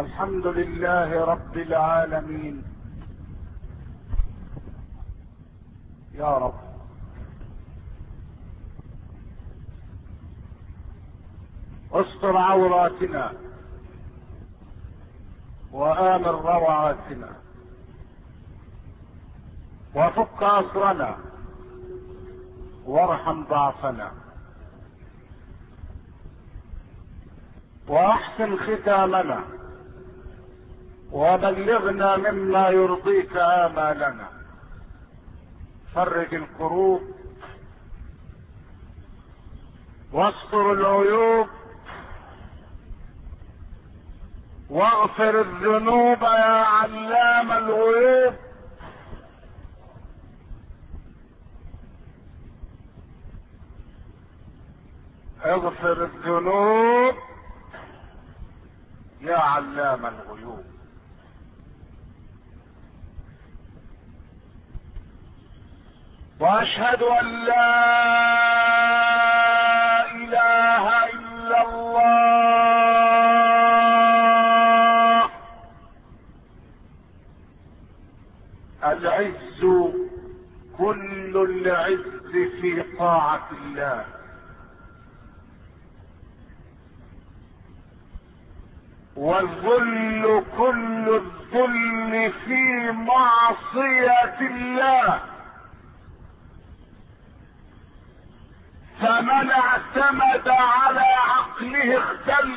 الحمد لله رب العالمين. يا رب استر عوراتنا وآمن روعاتنا وفك أسرنا وارحم ضعفنا واحسن ختامنا وبلغنا مما يرضيك آمالنا. فرج الكروب واستر العيوب واغفر الذنوب يا علام الغيوب. اغفر الذنوب يا علام الغيوب. واشهد ان لا اله الا الله. العز كل العز في طاعة الله، والذل كل الذل في معصية الله. فمن اعتمد على عقله اختل،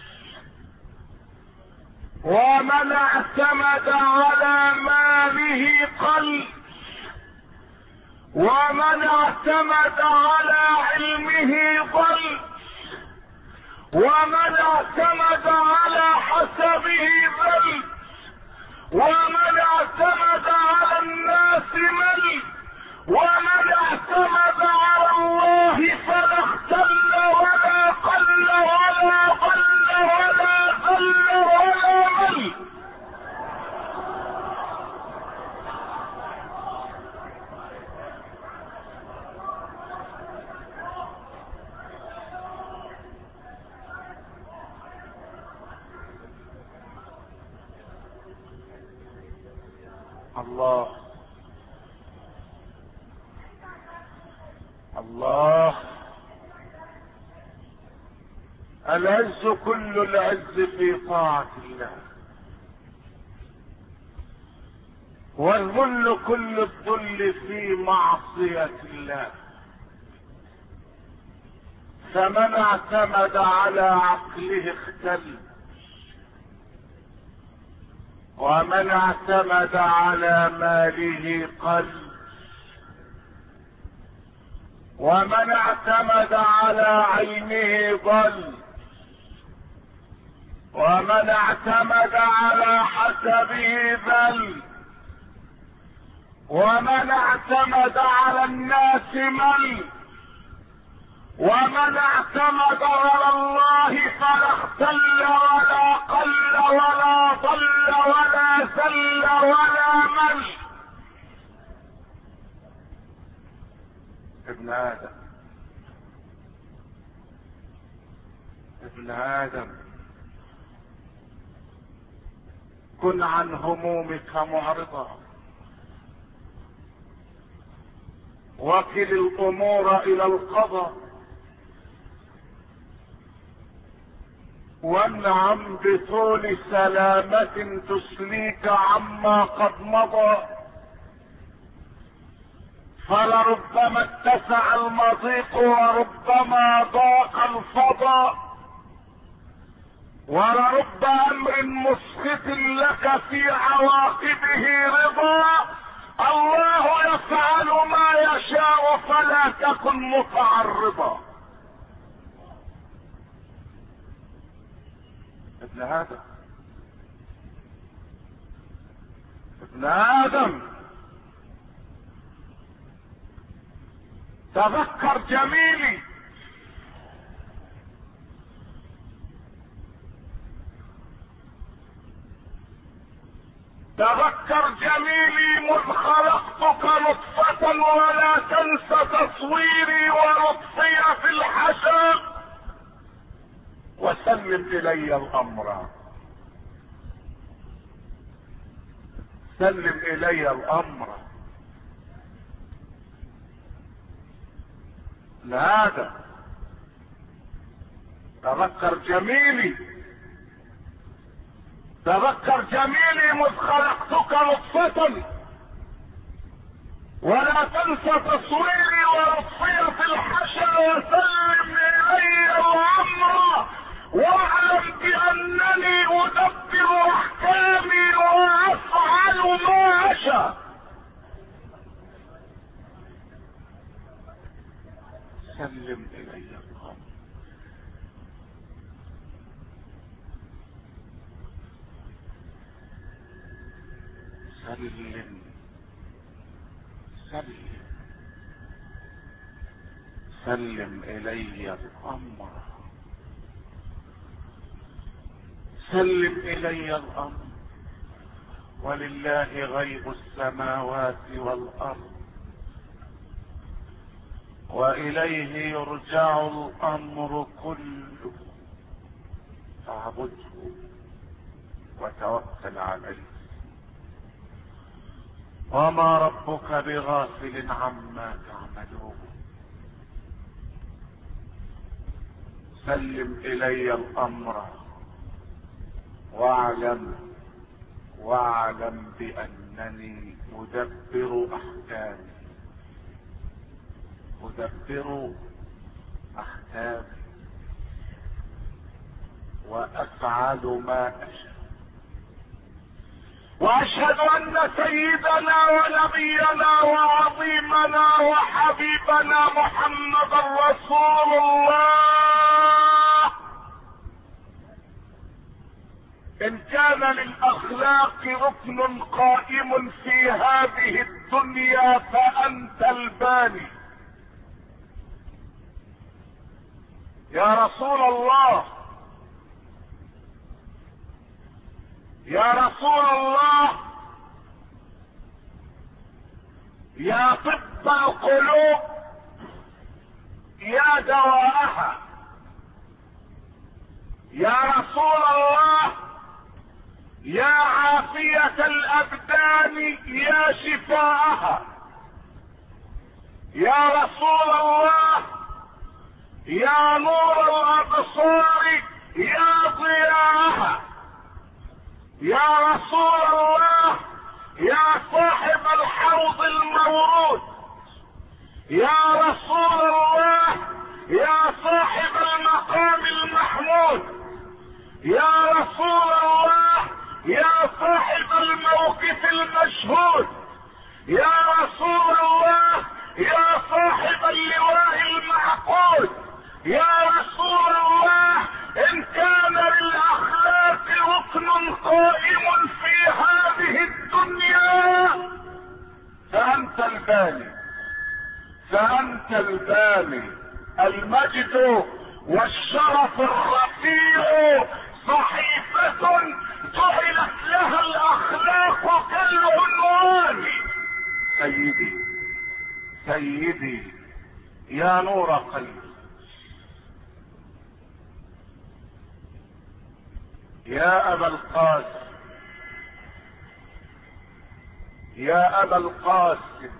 ومن اعتمد على ماله قل، ومن اعتمد على علمه ضل، ومن اعتمد على حسبه ذل، ومن اعتمد على الناس مل، ومن اعتمد على الله فلا اختل ولا قل ولا ضل ولا ذل ولا مل. الله الله. العز كل العز في طاعة الله، والذل كل الذل في معصية الله. فمن اعتمد على عقله اختل، ومن اعتمد على ماله قل، ومن اعتمد على علمه ضل، ومن اعتمد على حسبه ذل، ومن اعتمد على الناس مل، ومن اعتمد على الله فلا اختل ولا قل ولا ضل ولا ذل ولا مل. ابن آدم ابن آدم، كن عن همومك معرضا، وكل الأمور إلى القضاء، وانعم بطول سلامة تسليك عما قد مضى. فلربما اتسع المضيق وربما ضاق الفضاء، ولرب امر مسخط لك في عواقبه رضا. الله يفعل ما يشاء فلا تكن متعرضا. ابن آدم ابن آدم، تذكر جميلي، تذكر جميلي مذ خلقتك نطفة، ولا تنس تصويري ولطفي في الحشا، وسلم الي الامر. سلم الي الامر. لا تذكر جميلي، تذكر جميلي مذ خلقتك نطفة، ولا تنسى تصويري ولطفي في الحشر، وسلم الي الامر، واعلم بانني ادبر احكامي وافعل ما اشاء. سلم الي الامر. سلم سلم سلم الي الامر، سلم الي الامر. ولله غيب السماوات والارض، واليه يرجع الامر كله، فاعبده وتوكل عليه، وما ربك بغافل عما تعملون. سلم الي الامر، واعلم بانني ادبر احكامي، وافعل ما اشاء. واشهد ان سيدنا ونبينا وعظيمنا وحبيبنا محمد رسول الله. ان كان للاخلاق ركن قائم في هذه الدنيا فانت الباني. يا رسول الله، يا رسول الله، يا طب القلوب، يا دواءها. يا رسول الله، يا عافية الابدان، يا شفاءها. يا رسول الله، يا نور الابصار، يا ضياءها. يا رسول الله، يا صاحب الحوض المورود. يا رسول الله، يا صاحب المقام المحمود. يا رسول الله، يا صاحب الموقف المشهود. يا رسول الله، يا صاحب اللواء المعقود. يا رسول الله، ان كان للاخلاق ركن قائم في هذه الدنيا فانت الباني، فانت الباني. المجد والشرف الرفيع صحيفة جعلت لها الاخلاق كالعنوان. سيدي سيدي يا نور قلبي، يا ابا القاسم، يا ابا القاسم،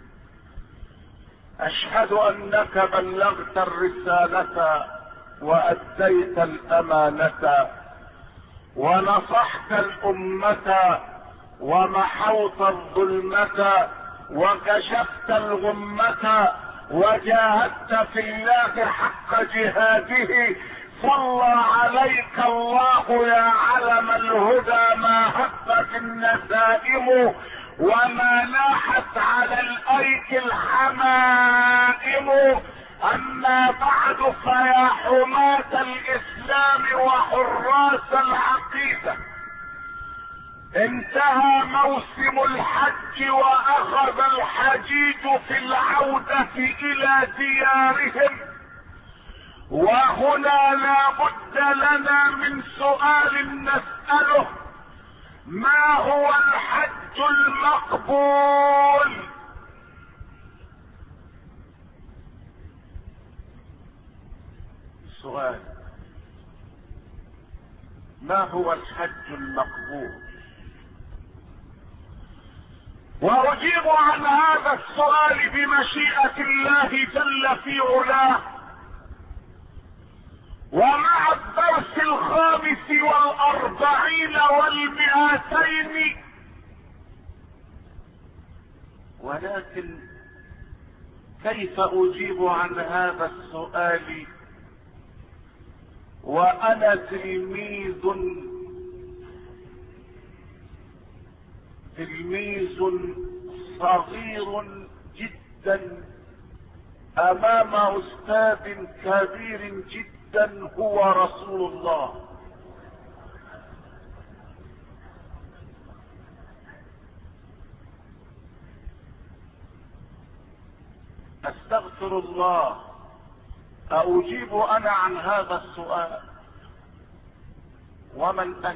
اشهد انك بلغت الرسالة واديت الامانة ونصحت الامة ومحوت الظلمة وكشفت الغمة وجاهدت في الله حق جهاده. صلى عليك الله يا علم الهدى، ما هبت النسائم وما لاحت على الايك الحمائم. اما بعد فيا حماة الاسلام وحراس العقيدة، انتهى موسم الحج واخذ الحجيج في العودة الى ديارهم، وهنا لا بد لنا من سؤال نسأله: ما هو الحج المقبول؟ سؤال: ما هو الحج المقبول؟ واجيب عن هذا السؤال بمشيئة الله جل في علاه. ومع الدرس 45 و200. ولكن كيف اجيب عن هذا السؤال وانا تلميذ صغير جدا امام استاذ كبير جدا هو رسول الله. استغفر الله. أجيب أنا عن هذا السؤال؟ ومن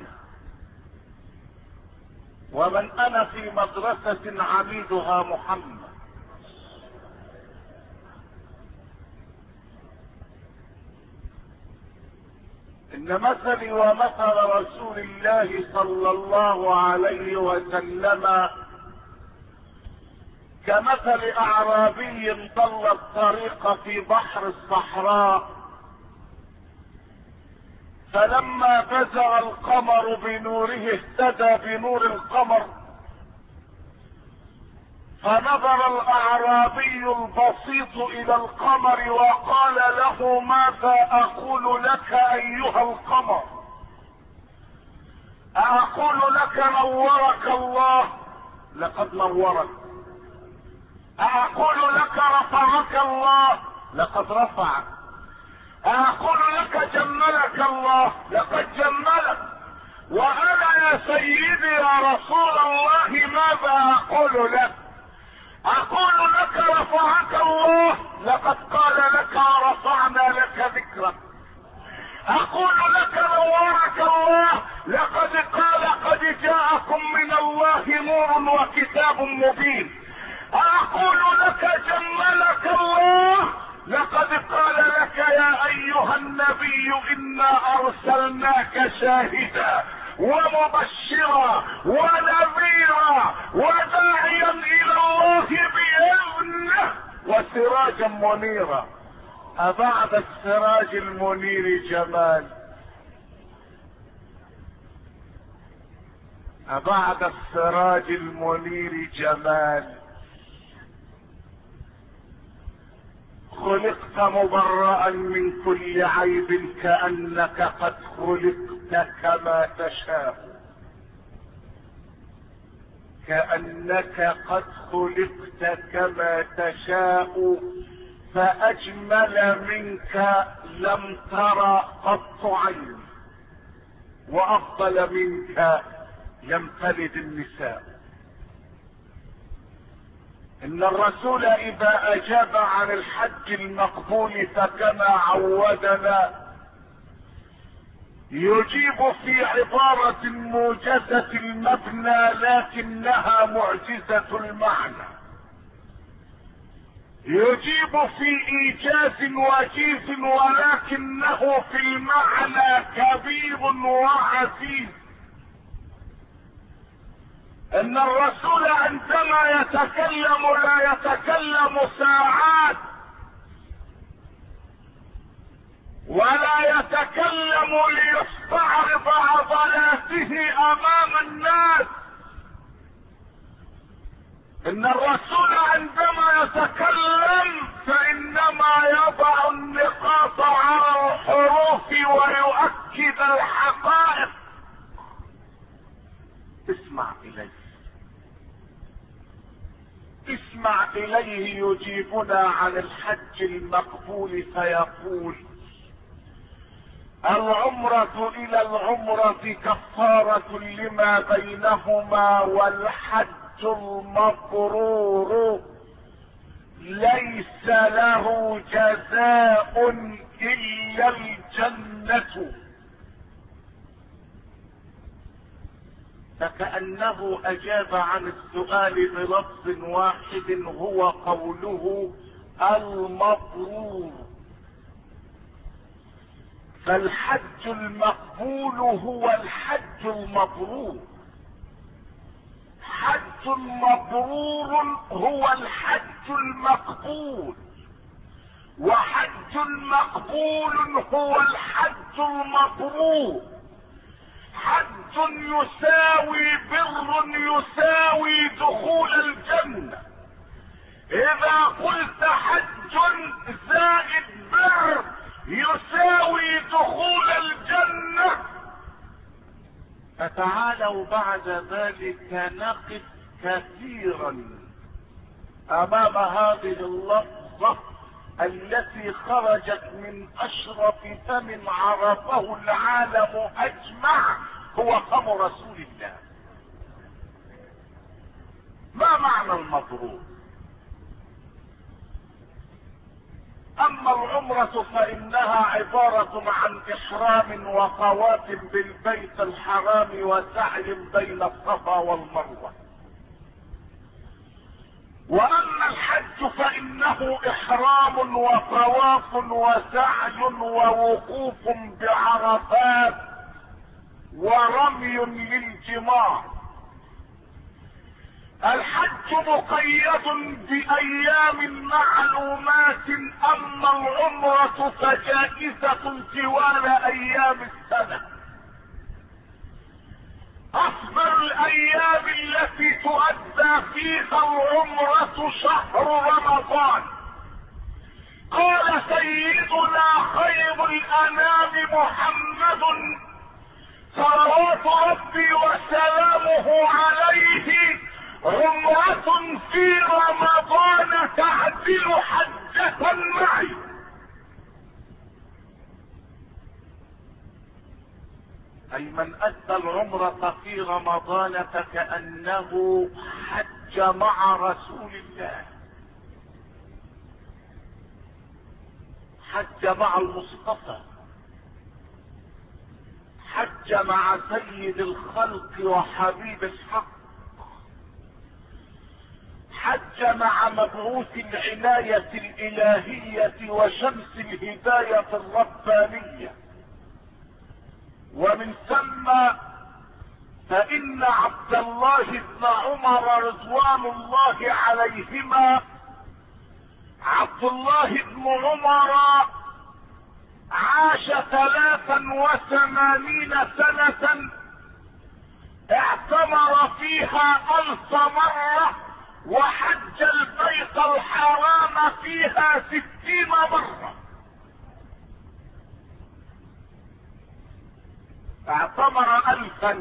أنا في مدرسة عميدها محمد. إن مثلي ومثل رسول الله صلى الله عليه وسلم كمثل اعرابي ضل الطريق في بحر الصحراء، فلما بزغ القمر بنوره اهتدى بنور القمر، فنظر الاعرابي البسيط الى القمر وقال له: ماذا اقول لك ايها القمر؟ اقول لك نورك الله؟ لقد نورك. أقول لك رفعك الله؟ لقد رفعك. أقول لك جملك الله؟ لقد جملك. وأنا يا سيدي يا رسول الله ماذا أقول لك؟ أقول لك رفعك الله؟ لقد قال لك ورفعنا لك ذكرك. أقول لك نورك الله؟ لقد قال قد جاءكم من الله نور وكتاب مبين. أقول لك جملك الله؟ لقد قال لك يا أيها النبي إنا أرسلناك شاهدا ومبشرا ونذيرا وداعيا إلى الله بإذنه وسراجا منيرا. أبعد السراج المنير جمال؟ أبعد السراج المنير جمال؟ خلقت مبرأ من كل عيب كأنك قد خلقت كما تشاء. كأنك قد خلقت كما تشاء، فأجمل منك لم ترى قط عين، وأفضل منك لم تلد النساء. إن الرسول إذا أجاب عن الحج المقبول فكما عودنا يجيب في عبارة موجزة المبنى لكنها معجزة المعنى. يجيب في إيجاز وجيز ولكنه في المعنى كبير وعزيز. ان الرسول عندما يتكلم لا يتكلم ساعات، ولا يتكلم ليستعرض عضلاته امام الناس. ان الرسول عندما يتكلم فانما يضع النقاط على الحروف ويؤكد الحقائق. اسمع اليه، اسمع اليه يجيبنا عن الحج المقبول فيقول: العمرة الى العمرة كفارة لما بينهما، والحج المبرور ليس له جزاء الا الجنة. فكأنه اجاب عن السؤال بلفظ واحد هو قوله المبرور. فالحج المقبول هو الحج المبرور، حج حج مبرور هو الحج المقبول، وحج مقبول هو الحج المبرور. حج يساوي بر يساوي دخول الجنة. اذا قلت حج زائد بر يساوي دخول الجنة، فتعالوا بعد ذلك نقف كثيرا امام هذه اللفظة التي خرجت من اشرف فم عرفه العالم اجمع، هو فم رسول الله. ما معنى المبرور؟ اما العمرة فانها عبارة عن احرام وطواف بالبيت الحرام وسعي بين الصفا والمروة. واما الحج فانه احرام وطواف وسعي ووقوف بعرفات ورمي للجمار. الحج مقيد بايام معلومات، اما العمرة فجائزة طوال ايام السنة. افضل الايام التي تؤدى فيها العمرة شهر رمضان. قال سيدنا خير الانام محمد صلوات ربي وسلامه عليه: عمرة في رمضان تعدل حجة معي. اي من ادى العمرة في رمضان فكأنه حج مع رسول الله، حج مع المصطفى، حج مع سيد الخلق وحبيب الحق، حج مع مبعوث العناية الالهية وشمس الهداية الربانية. ومن ثم فان عبد الله بن عمر رضوان الله عليهما، عبد الله بن عمر عاش 83 سنة اعتمر فيها 1000 مرة، وحج البيت الحرام فيها 60 مرة. اعتمر 1000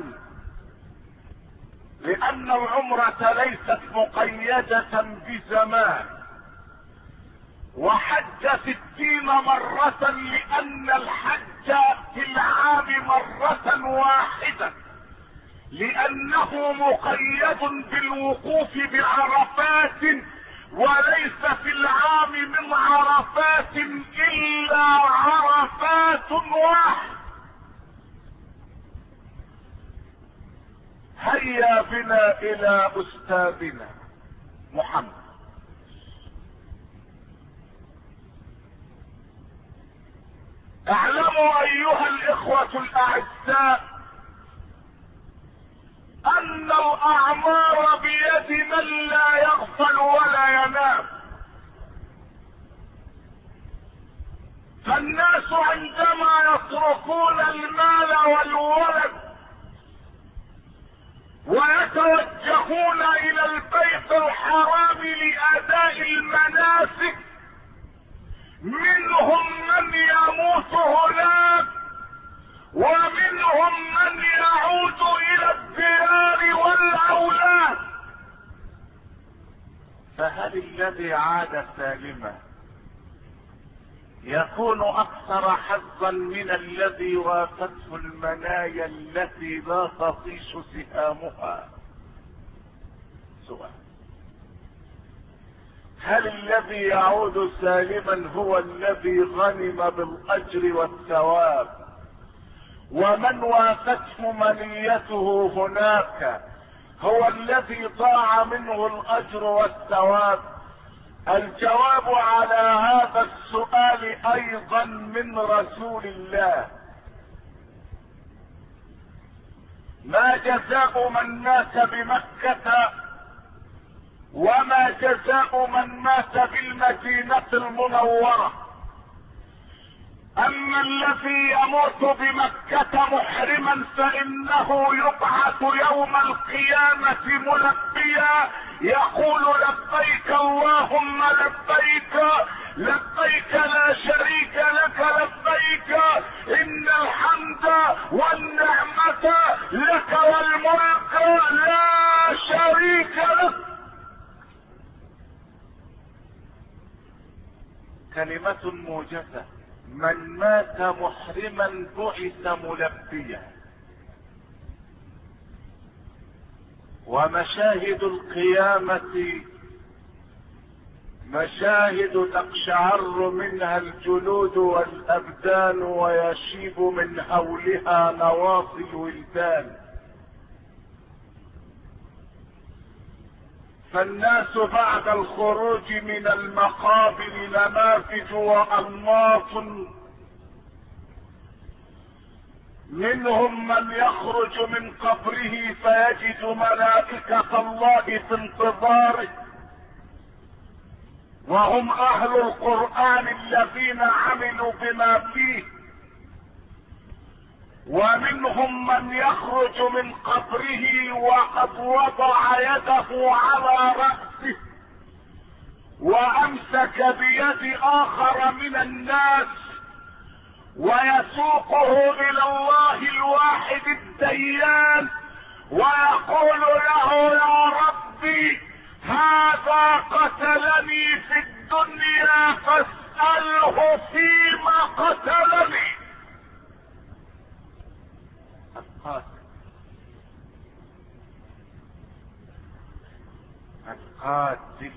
لان العمرة ليست مقيدة بزمان، وحج 60 مرة لان الحج في العام مرة واحدة، لانه مقيد بالوقوف بعرفات، وليس في العام من عرفات الا عرفات واحد. هيا بنا الى استاذنا محمد. اعلموا ايها الاخوة الاعزاء ان الاعمار بيد من لا يغفل ولا ينام. فالناس عندما يتركون المال والولد ويتوجهون الى البيت الحرام لاداء المناسك، منهم من يموت هناك ومنهم من يعود الى الديار والاولاد. فهل الذي عاد سالما يكون اكثر حظا من الذي وافته المنايا التي لا تطيش سهامها؟ سؤال: هل الذي يعود سالما هو الذي غنم بالاجر والثواب، ومن وافته منيته هناك هو الذي ضاع منه الاجر والثواب؟ الجواب على هذا السؤال ايضا من رسول الله: ما جزاء من مات بمكة وما جزاء من مات بالمدينة المنورة. اما الذي يموت بمكة محرما فانه يبعث يوم القيامة ملبيا يقول لبيك اللهم لبيك، لبيك لا شريك لك لبيك، ان الحمد والنعمة لك والملك لا شريك لك. كلمة موجزة: من مات محرما بعث ملبيا. ومشاهد القيامة مشاهد تقشعر منها الجلود والابدان ويشيب من هولها نواصي الولدان. فالناس بعد الخروج من المقابر نماذج وانماط، منهم من يخرج من قبره فيجد ملائكة الله في انتظاره، وهم اهل القرآن الذين عملوا بما فيه. ومنهم من يخرج من قبره وقد وضع يده على رأسه وامسك بيد اخر من الناس ويسوقه الى الله الواحد الديان ويقول له: يا ربي هذا قتلني في الدنيا فاسأله فيما قتلني. القاتل.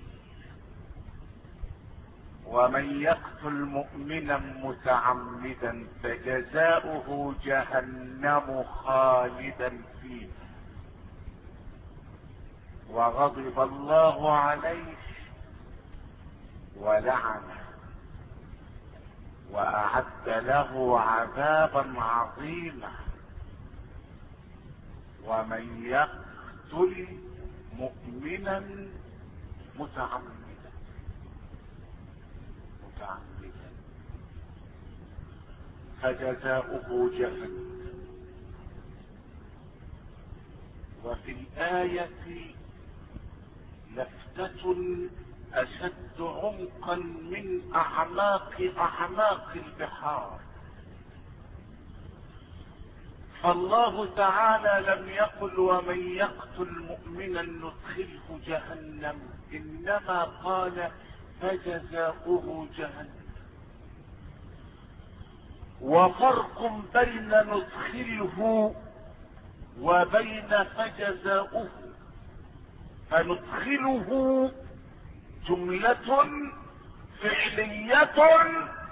ومن يقتل مؤمنا متعمدا فجزاؤه جهنم خالدا فيها وغضب الله عليه ولعنه واعد له عذابا عظيما. ومن يقتل مؤمنا متعمدا فجزاؤه جهنم. وفي الآية لفتة أشد عمقا من أعماق البحار. فالله تعالى لم يقل: ومن يقتل مؤمنا ندخله جهنم، إنما قال: فجزاؤه جهنم. وفرق بين ندخله وبين فجزاؤه. فندخله جملة فعلية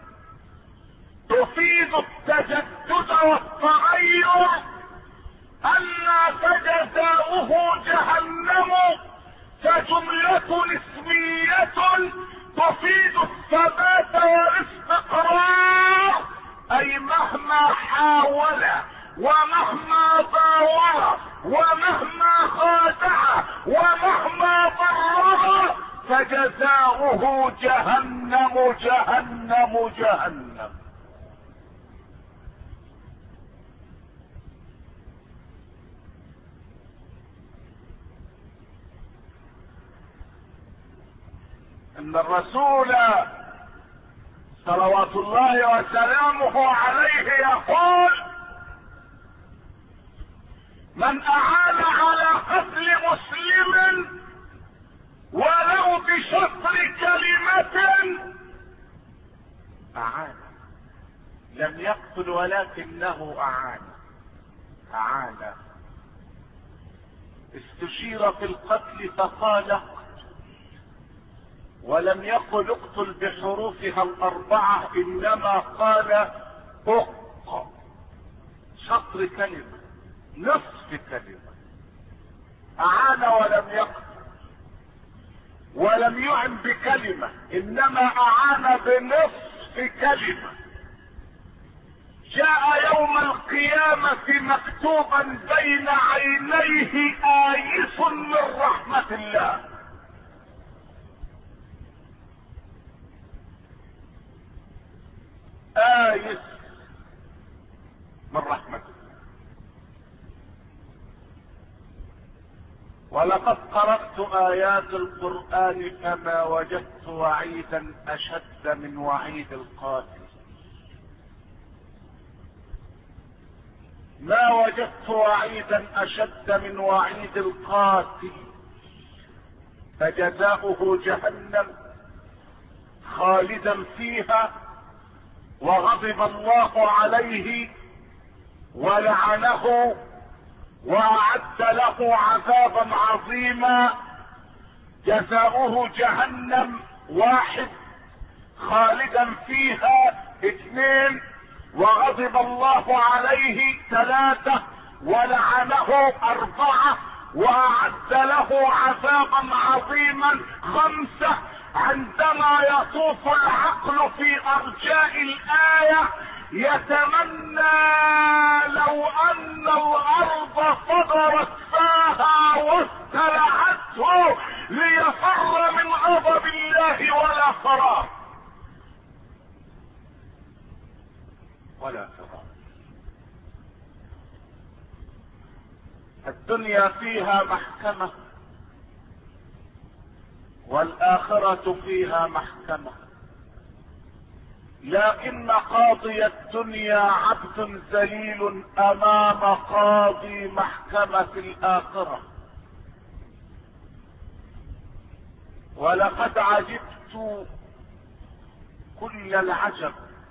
تفيد التجدد والتغير، أما فجزاؤه جهنم فجملة اسمية تفيد الثبات والاستقرار، أي مهما حاول ومهما ضاور ومهما خادع ومهما ضرر فجزاؤه جهنم جهنم جهنم. ان الرسول صلوات الله وسلامه عليه يقول: من اعان على قتل مسلم ولو بشطر كلمة اعان، لم يقتل ولكنه اعان. استشير في القتل فقال: ولم يقل اقتل بحروفها الاربعة، انما قال شطر كلمة، نصف كلمة. اعان ولم يقتل ولم يعن بكلمة، انما اعان بنصف كلمة. جاء يوم القيامة مكتوبا بين عينيه آيس من رحمة الله، ولقد قرأت آيات القرآن فما وجدت وعيدا أشد من وعيد القاتل. ما وجدت وعيدا أشد من وعيد القاتل، فجزاؤه جهنم خالدا فيها، وغضب الله عليه ولعنه وأعد له عذابا عظيما. جزاؤه جهنم 1 خالدا فيها، 2 وغضب الله عليه، 3 ولعنه، 4 وأعد له عذابا عظيما، 5 عندما يطوف العقل في أرجاء الآية يتمنى لو أن الأرض صدرت فاها واستلعته ليفر من غضب الله ولا فرار ولا فرار. الدنيا فيها محكمة والآخرة فيها محكمة، لكن قاضي الدنيا عبد ذليل امام قاضي محكمة الاخرة. ولقد عجبت كل العجب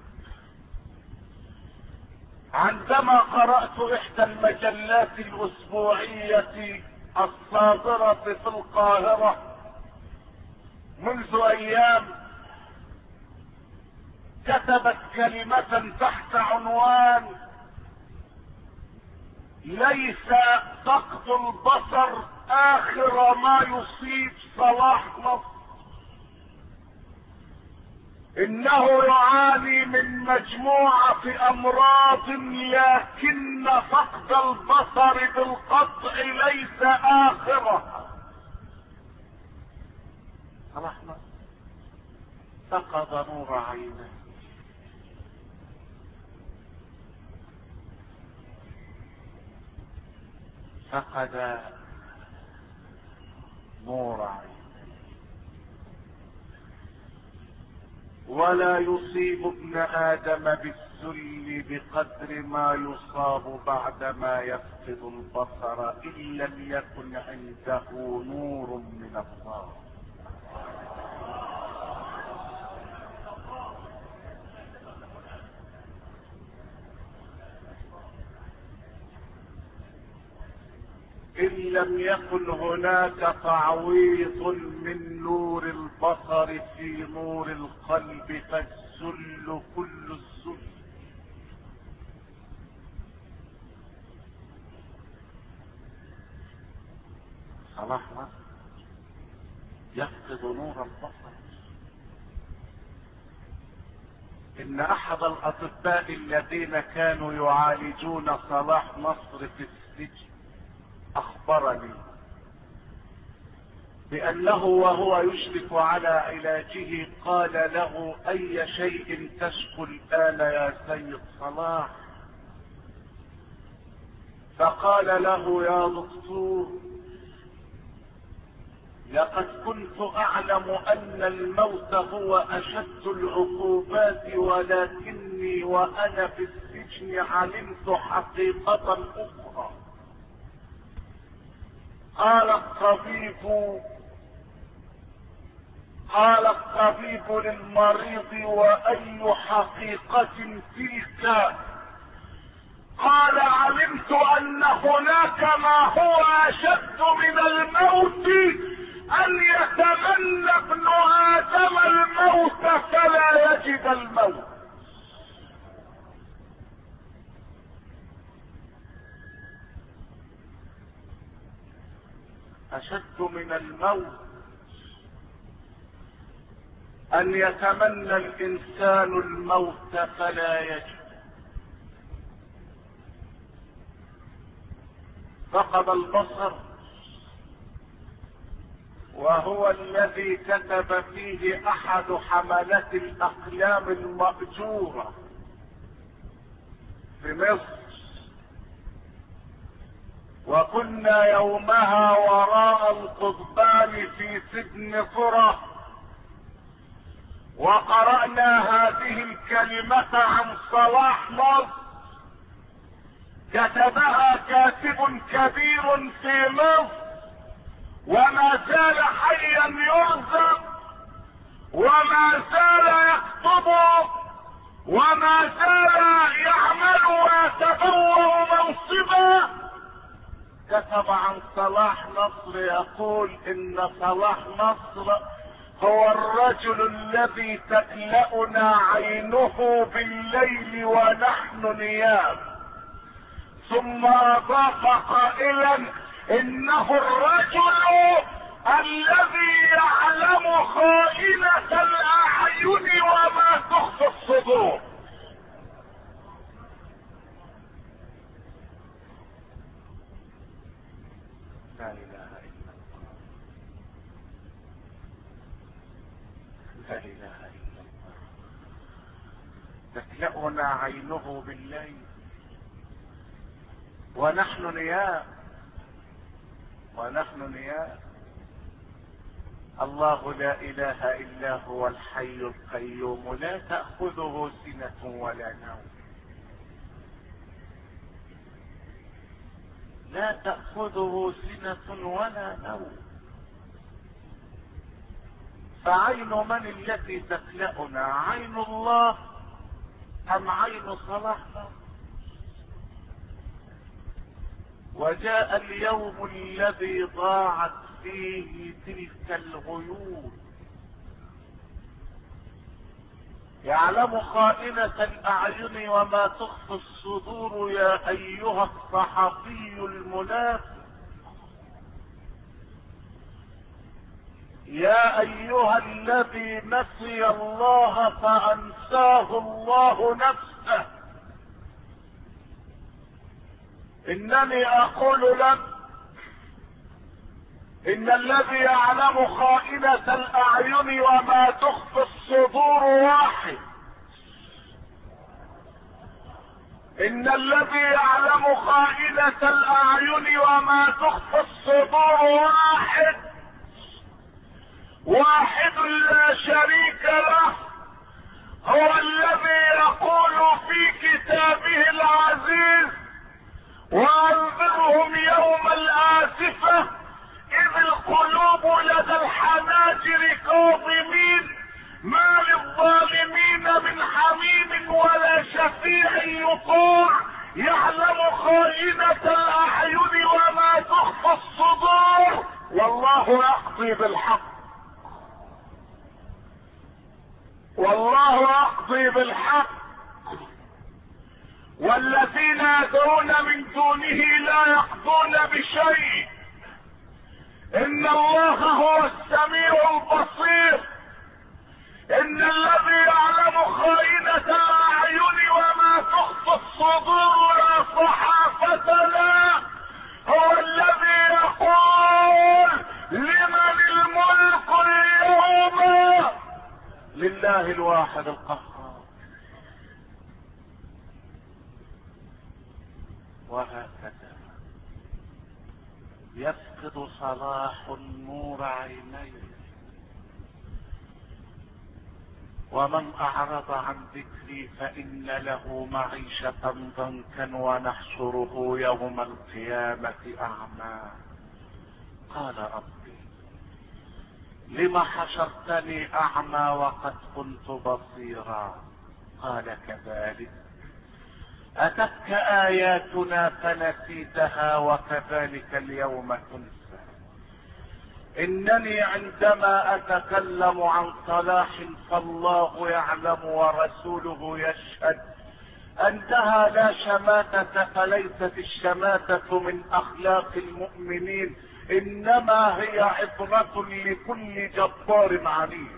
عندما قرأت احدى المجلات الاسبوعية الصادرة في القاهرة منذ ايام، كتبت كلمة تحت عنوان: ليس فقد البصر اخر ما يصيب صلاح نصر، انه يعاني من مجموعة امراض، لكن فقد البصر بالقطع ليس اخره. صلاح نصر فقد نور عينه، فقد نور عينه، ولا يصيب ابن ادم بالسل بقدر ما يصاب بعدما يفقد البصر ان لم يكن عنده نور من الله. إن لم يكن هناك تعويض من نور البصر في نور القلب فالذل كل الذل. صلاح نصر يفقد نور البصر. إن أحد الأطباء الذين كانوا يعالجون صلاح نصر في السجن اخبرني بانه وهو يشرف على علاجه قال له: اي شيء تشكو الان يا سيد صلاح؟ فقال له: يا دكتور، لقد كنت اعلم ان الموت هو اشد العقوبات، ولكني وانا في السجن علمت حقيقة اخرى. قال الطبيب للمريض: واي حقيقة تلك؟ قال: علمت ان هناك ما هو اشد من الموت، ان يتمنى ابن ادم الموت فلا يجد الموت. اشد من الموت ان يتمنى الانسان الموت فلا يجد. فقد البصر، وهو الذي كتب فيه احد حملة الاقلام المأجورة في مصر وكنا يومها وراء القضبان في سجن قرى، وقرأنا هذه الكلمة عن صلاح مصر، كتبها كاتب كبير في مصر وما زال حيا يرزق، وما زال يكتب، وما زال يعمل ويتبوأ منصبا. كتب عن صلاح نصر يقول ان صلاح نصر هو الرجل الذي تكلأنا عينه بالليل ونحن نيام. ثم اضاف قائلا انه الرجل الذي يعلم خائنة الاعين وما تخفي الصدور. لا اله الا الله، لا اله الا الله. تكلأنا عينه بالليل ونحن نيام، ونحن نيام. الله لا اله الا هو الحي القيوم، لا تأخذه سنة ولا نوم، لا تأخذه سنة ولا نوم. فعين من التي تكلأنا؟ عين الله ام عين صلاح نصر؟ وجاء اليوم الذي ضاعت فيه تلك الغيوم. يعلم خائنة الاعين وما تخفي الصدور يا ايها الصحفي المنافق، يا ايها الذي نسي الله فانساه الله نفسه. انني اقول لك ان الذي يعلم خائنة الاعين وما تخفي الصدور واحد. ان الذي يعلم خائنة الاعين وما تخفي الصدور واحد، واحد لا شريك له، هو الذي يقول في كتابه العزيز: وانذرهم يوم الآسفة إذ القلوب لدى الحناجر كاظمين ما للظالمين من حميم ولا شفيع يطاع يعلم خائنة الأعين وما تخفي الصدور والله يقضي بالحق، والله يقضي بالحق. والذين يدعون من دونه لا يقضون بشيء، ان الله هو السميع البصير. ان الذي يعلم خائنة الاعين وما تخفي الصدور يا صحافتنا هو الذي يقول: لمن الملك اليوم؟ لله الواحد القهار. وهكذا يفقد صلاح نور عينيه. ومن اعرض عن ذكري فان له معيشة ضنكا ونحشره يوم القيامة اعمى. قال: ربي لم حشرتني اعمى وقد كنت بصيرا؟ قال: كذلك اتتك اياتنا فنسيتها وكذلك اليوم تنسى. انني عندما اتكلم عن صلاح فالله يعلم ورسوله يشهد انها لا شماتة، فليست الشماتة من اخلاق المؤمنين، انما هي عبرة لكل جبار عنيد.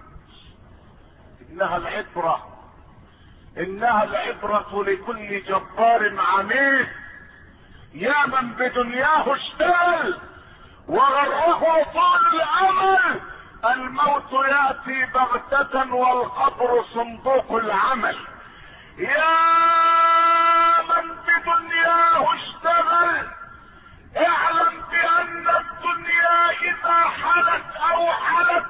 انها العبرة لكل جبار عنيد. يا من بدنياه اشتغل وغره طول الامل، الموت يأتي بغتة والقبر صندوق العمل. يا من بدنياه اشتغل، اعلم بان الدنيا اذا حلت او حلت،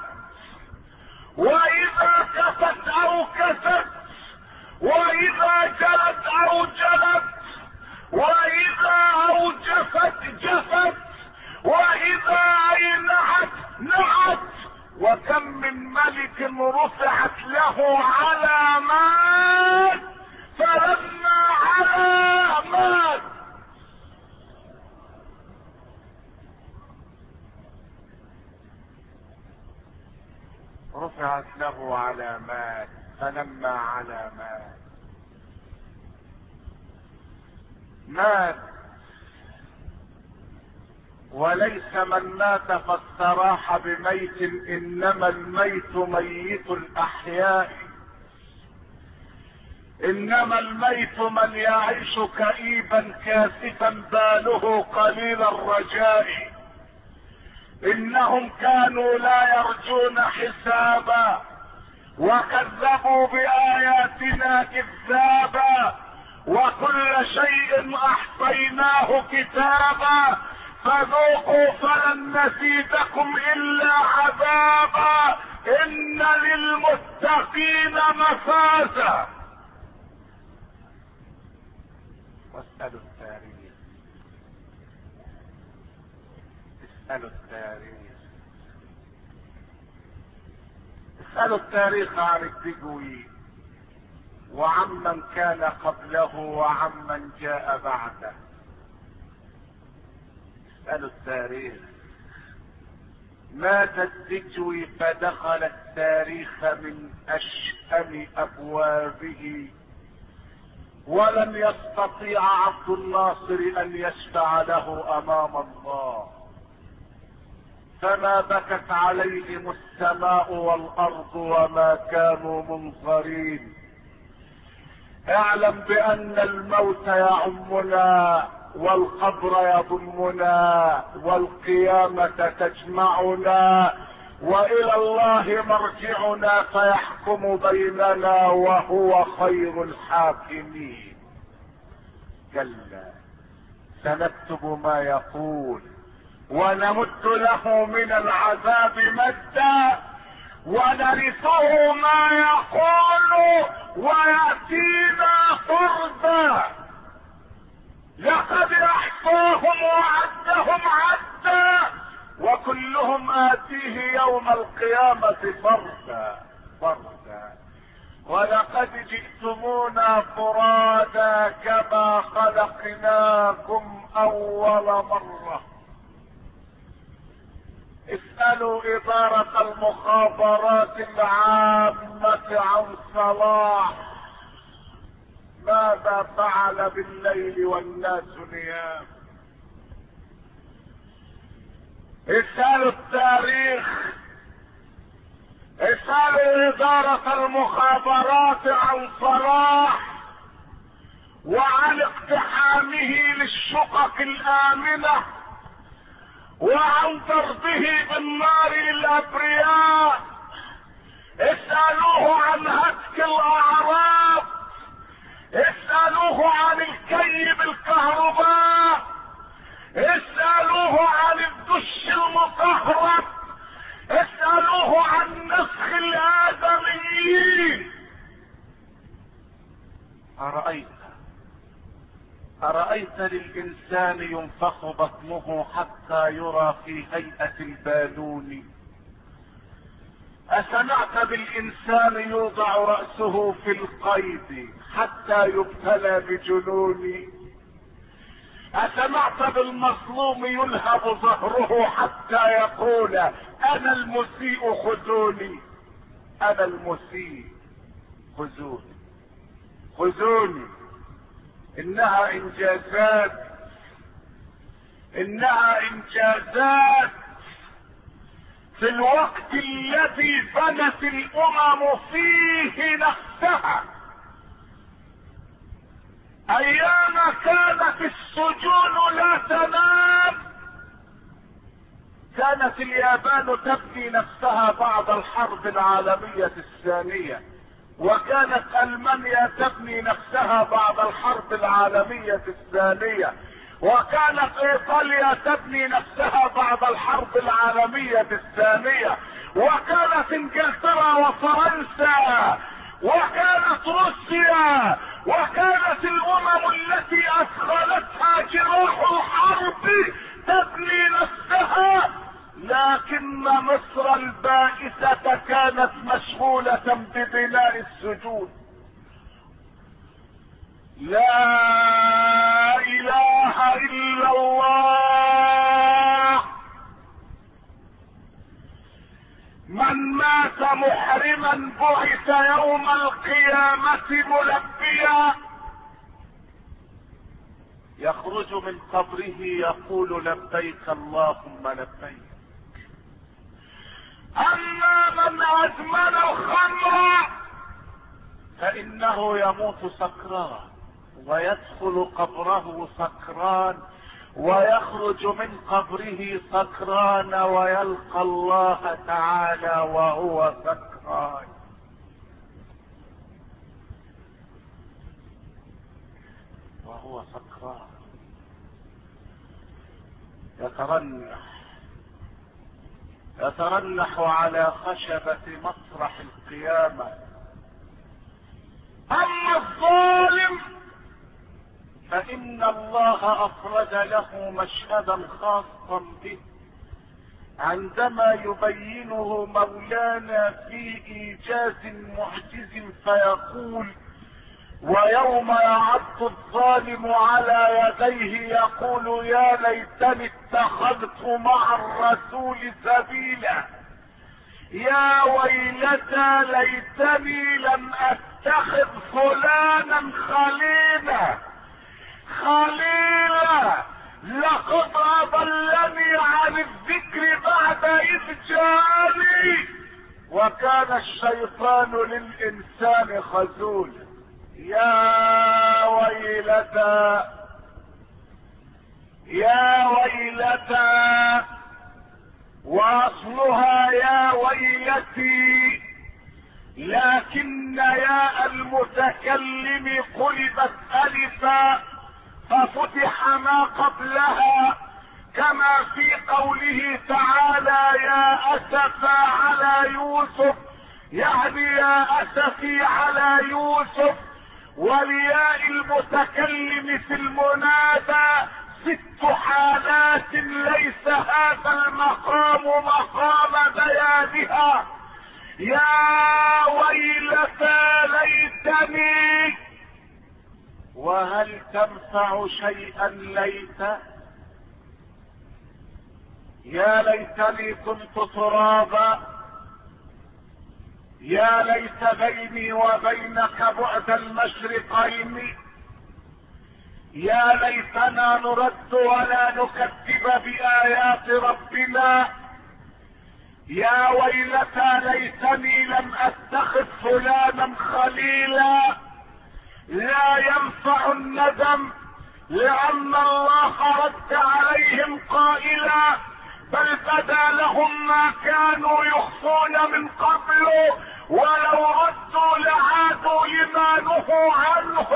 واذا كفت او كفت، واذا جلت او جلت، واذا اوجفت جفت، واذا اينعت نعت. وكم من ملك رفعت له علامات فلما علامات رفعت له علامات فلما علامات مات. وليس من مات فاستراح بميت، انما الميت ميت الاحياء. انما الميت من يعيش كئيبا كاسفا باله قليل الرجاء. انهم كانوا لا يرجون حسابا وكذبوا باياتنا كذابا، وكل شيء احصيناه كتابا، فذوقوا فلن نزيدكم الا عذابا، ان للمتقين مفازا. واسألوا التاريخ، اسألوا التاريخ، اسألوا التاريخ عن الدجوي وعمن كان قبله وعمن جاء بعده. اسألوا التاريخ. مات الدجوي فدخل التاريخ من اشأم ابوابه، ولم يستطيع عبد الناصر ان يشفع له امام الله، فما بكت عليهم السماء والارض وما كانوا منظرين. اعلم بان الموت يعمنا والقبر يضمنا والقيامة تجمعنا، والى الله مرجعنا فيحكم بيننا وهو خير الحاكمين. كلا سنكتب ما يقول ونمد له من العذاب مدا، ونرثه ما يقول ويأتينا فردا. لقد احصاهم وعدهم عدا، وكلهم آتيه يوم القيامة فردا فردا. ولقد جئتمونا فرادا كما خلقناكم اول مرة. اسألوا ادارة المخابرات العامة عن صلاح ماذا فعل بالليل والناس نيام. اسألوا التاريخ، اسألوا ادارة المخابرات عن صلاح وعن اقتحامه للشقق الآمنة وعن ضربه بالنار للأبرياء. اسألوه عن هتك الأعراض، اسألوه عن الكي بالكهرباء، اسألوه عن الدش المطهرة، اسألوه عن نسخ الآدميين. أرأيت للإنسان ينفخ بطنه حتى يرى في هيئة البالون؟ أسمعت بالإنسان يوضع رأسه في القيد حتى يبتلى بجنون؟ أسمعت بالمظلوم يلهب ظهره حتى يقول أنا المسيء خذوني، أنا المسيء خذوني خذوني؟ إنها إنجازات، إنها إنجازات في الوقت الذي بنت الأمم فيه نفسها. أيام كانت السجون لا تنام، كانت اليابان تبني نفسها بعد الحرب العالمية الثانية، وكانت ألمانيا تبني نفسها بعد الحرب العالمية الثانية، وكانت ايطاليا تبني نفسها بعد الحرب العالمية الثانية، وكانت انجلترا وفرنسا وكانت روسيا وكانت الامم التي اثخلتها جراح الحرب تبني نفسها، لكن مصر البائسة كانت مشغولة ببناء السجون. لا اله الا الله. من مات محرما بعث يوم القيامة ملبيا، يخرج من قبره يقول لبيك اللهم لبيك. اما من ادمن الخمر فانه يموت سكران ويدخل قبره سكران ويخرج من قبره سكران ويلقى الله تعالى وهو سكران. وهو سكران يترنح على خشبة مسرح القيامة. اما الظالم فان الله افرد له مشهدا خاصا به عندما يبينه مولانا في ايجاز معجز فيقول: ويوم يعض الظالم على يديه يقول يا ليتني اتخذت مع الرسول سبيلا، يا ويلتى ليتني لم اتخذ فلانا خليلا لقد اضلني عن الذكر بعد اذ جاءني وكان الشيطان للانسان خذولا. يا ويلتى واصلها يا ويلتي، لكن ياء المتكلم قلبت الفا ففتح ما قبلها، كما في قوله تعالى يا اسفا على يوسف، يعني يا اسفي على يوسف. ولياء المتكلم في المنادى 6 حالات ليس هذا المقام مقام بيانها. يا ويلتى ليتني، وهل تنفع شيئا ليت؟ يا ليتني كنت ترابا، يا ليت بيني وبينك بعد المشرقين، يا ليتنا نرد ولا نكذب بآيات ربنا، يا ويلتى ليتني لم اتخذ فلانا خليلا. لا ينفع الندم، لان الله رد عليهم قائلا: بل بدا لهم ما كانوا يخفون من قبل ولو ردوا لعادوا لما نهوا عنه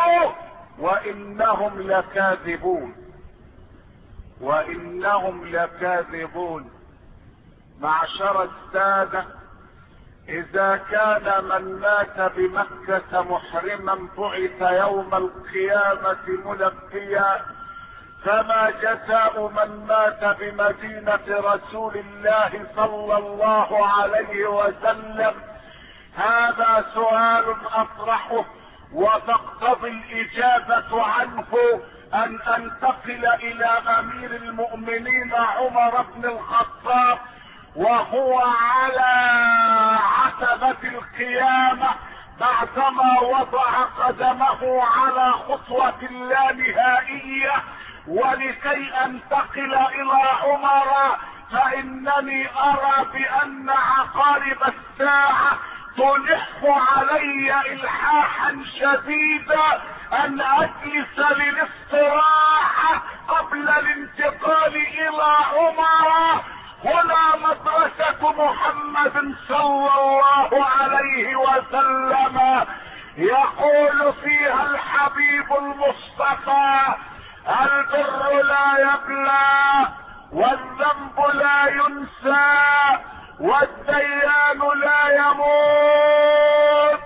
وانهم لكاذبون. معشر السادة، اذا كان من مات بمكة محرما بعث يوم القيامة ملبيا، فما جزاء من مات بمدينة رسول الله صلى الله عليه وسلم؟ هذا سؤال اطرحه وتقتضي الاجابة عنه ان انتقل الى امير المؤمنين عمر بن الخطاب، وهو على عتبة القيامة بعدما وضع قدمه على خطوة لا نهائية. ولكي انتقل الى عمر فانني ارى بان عقارب الساعة تلح علي الحاحا شديدا ان اجلس للاستراحة قبل الانتقال الى عمر. هنا مدرسة محمد صلى الله عليه وسلم، يقول فيها الحبيب المصطفى: البر لا يبلى والذنب لا ينسى والديان لا يموت.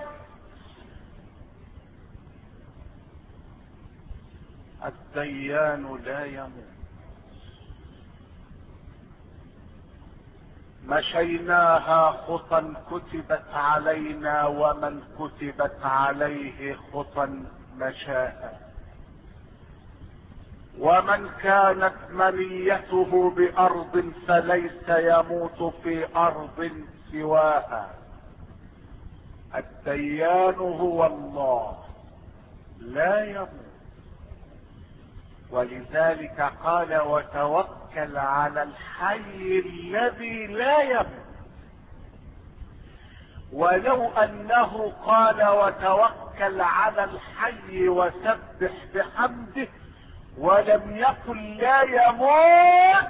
الديان لا يموت. مشيناها خطا كتبت علينا ومن كتبت عليه خطا مشاها، ومن كانت منيته بأرض فليس يموت في أرض سواها. الديان هو الله لا يموت، ولذلك قال وتوكل على الحي الذي لا يموت. ولو انه قال وتوكل على الحي وسبح بحمده ولم يقل لا يموت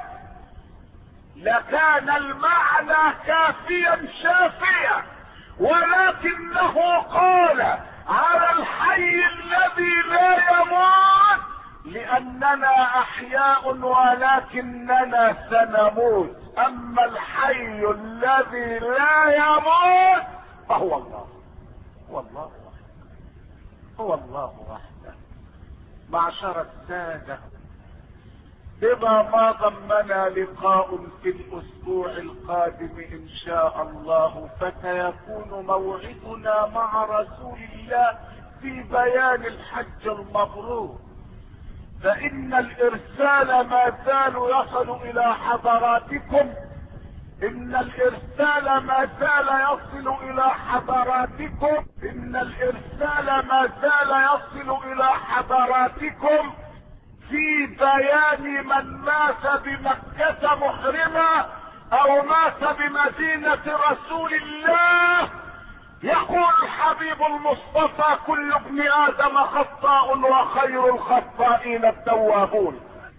لكان المعنى كافيا شافيا، ولكنه قال على الحي الذي لا يموت لأننا أحياء ولكننا سنموت. أما الحي الذي لا يموت فهو الله، هو الله وحده، هو الله وحده. معشر السادة، بما ما ضمنا لقاء في الأسبوع القادم إن شاء الله، فسيكون موعدنا مع رسول الله في بيان الحج المبرور، فإن الإرسال ما زال يصل إلى حضراتكم، إن الإرسال ما زال يصل إلى حضراتكم، إن الإرسال ما زال يصل إلى حضراتكم في بيان من مات بمكة محرما أو مات بمدينة رسول الله. يقول الحبيب المصطفى كل ابن آدم خطاء وخير الخطائين التوابون.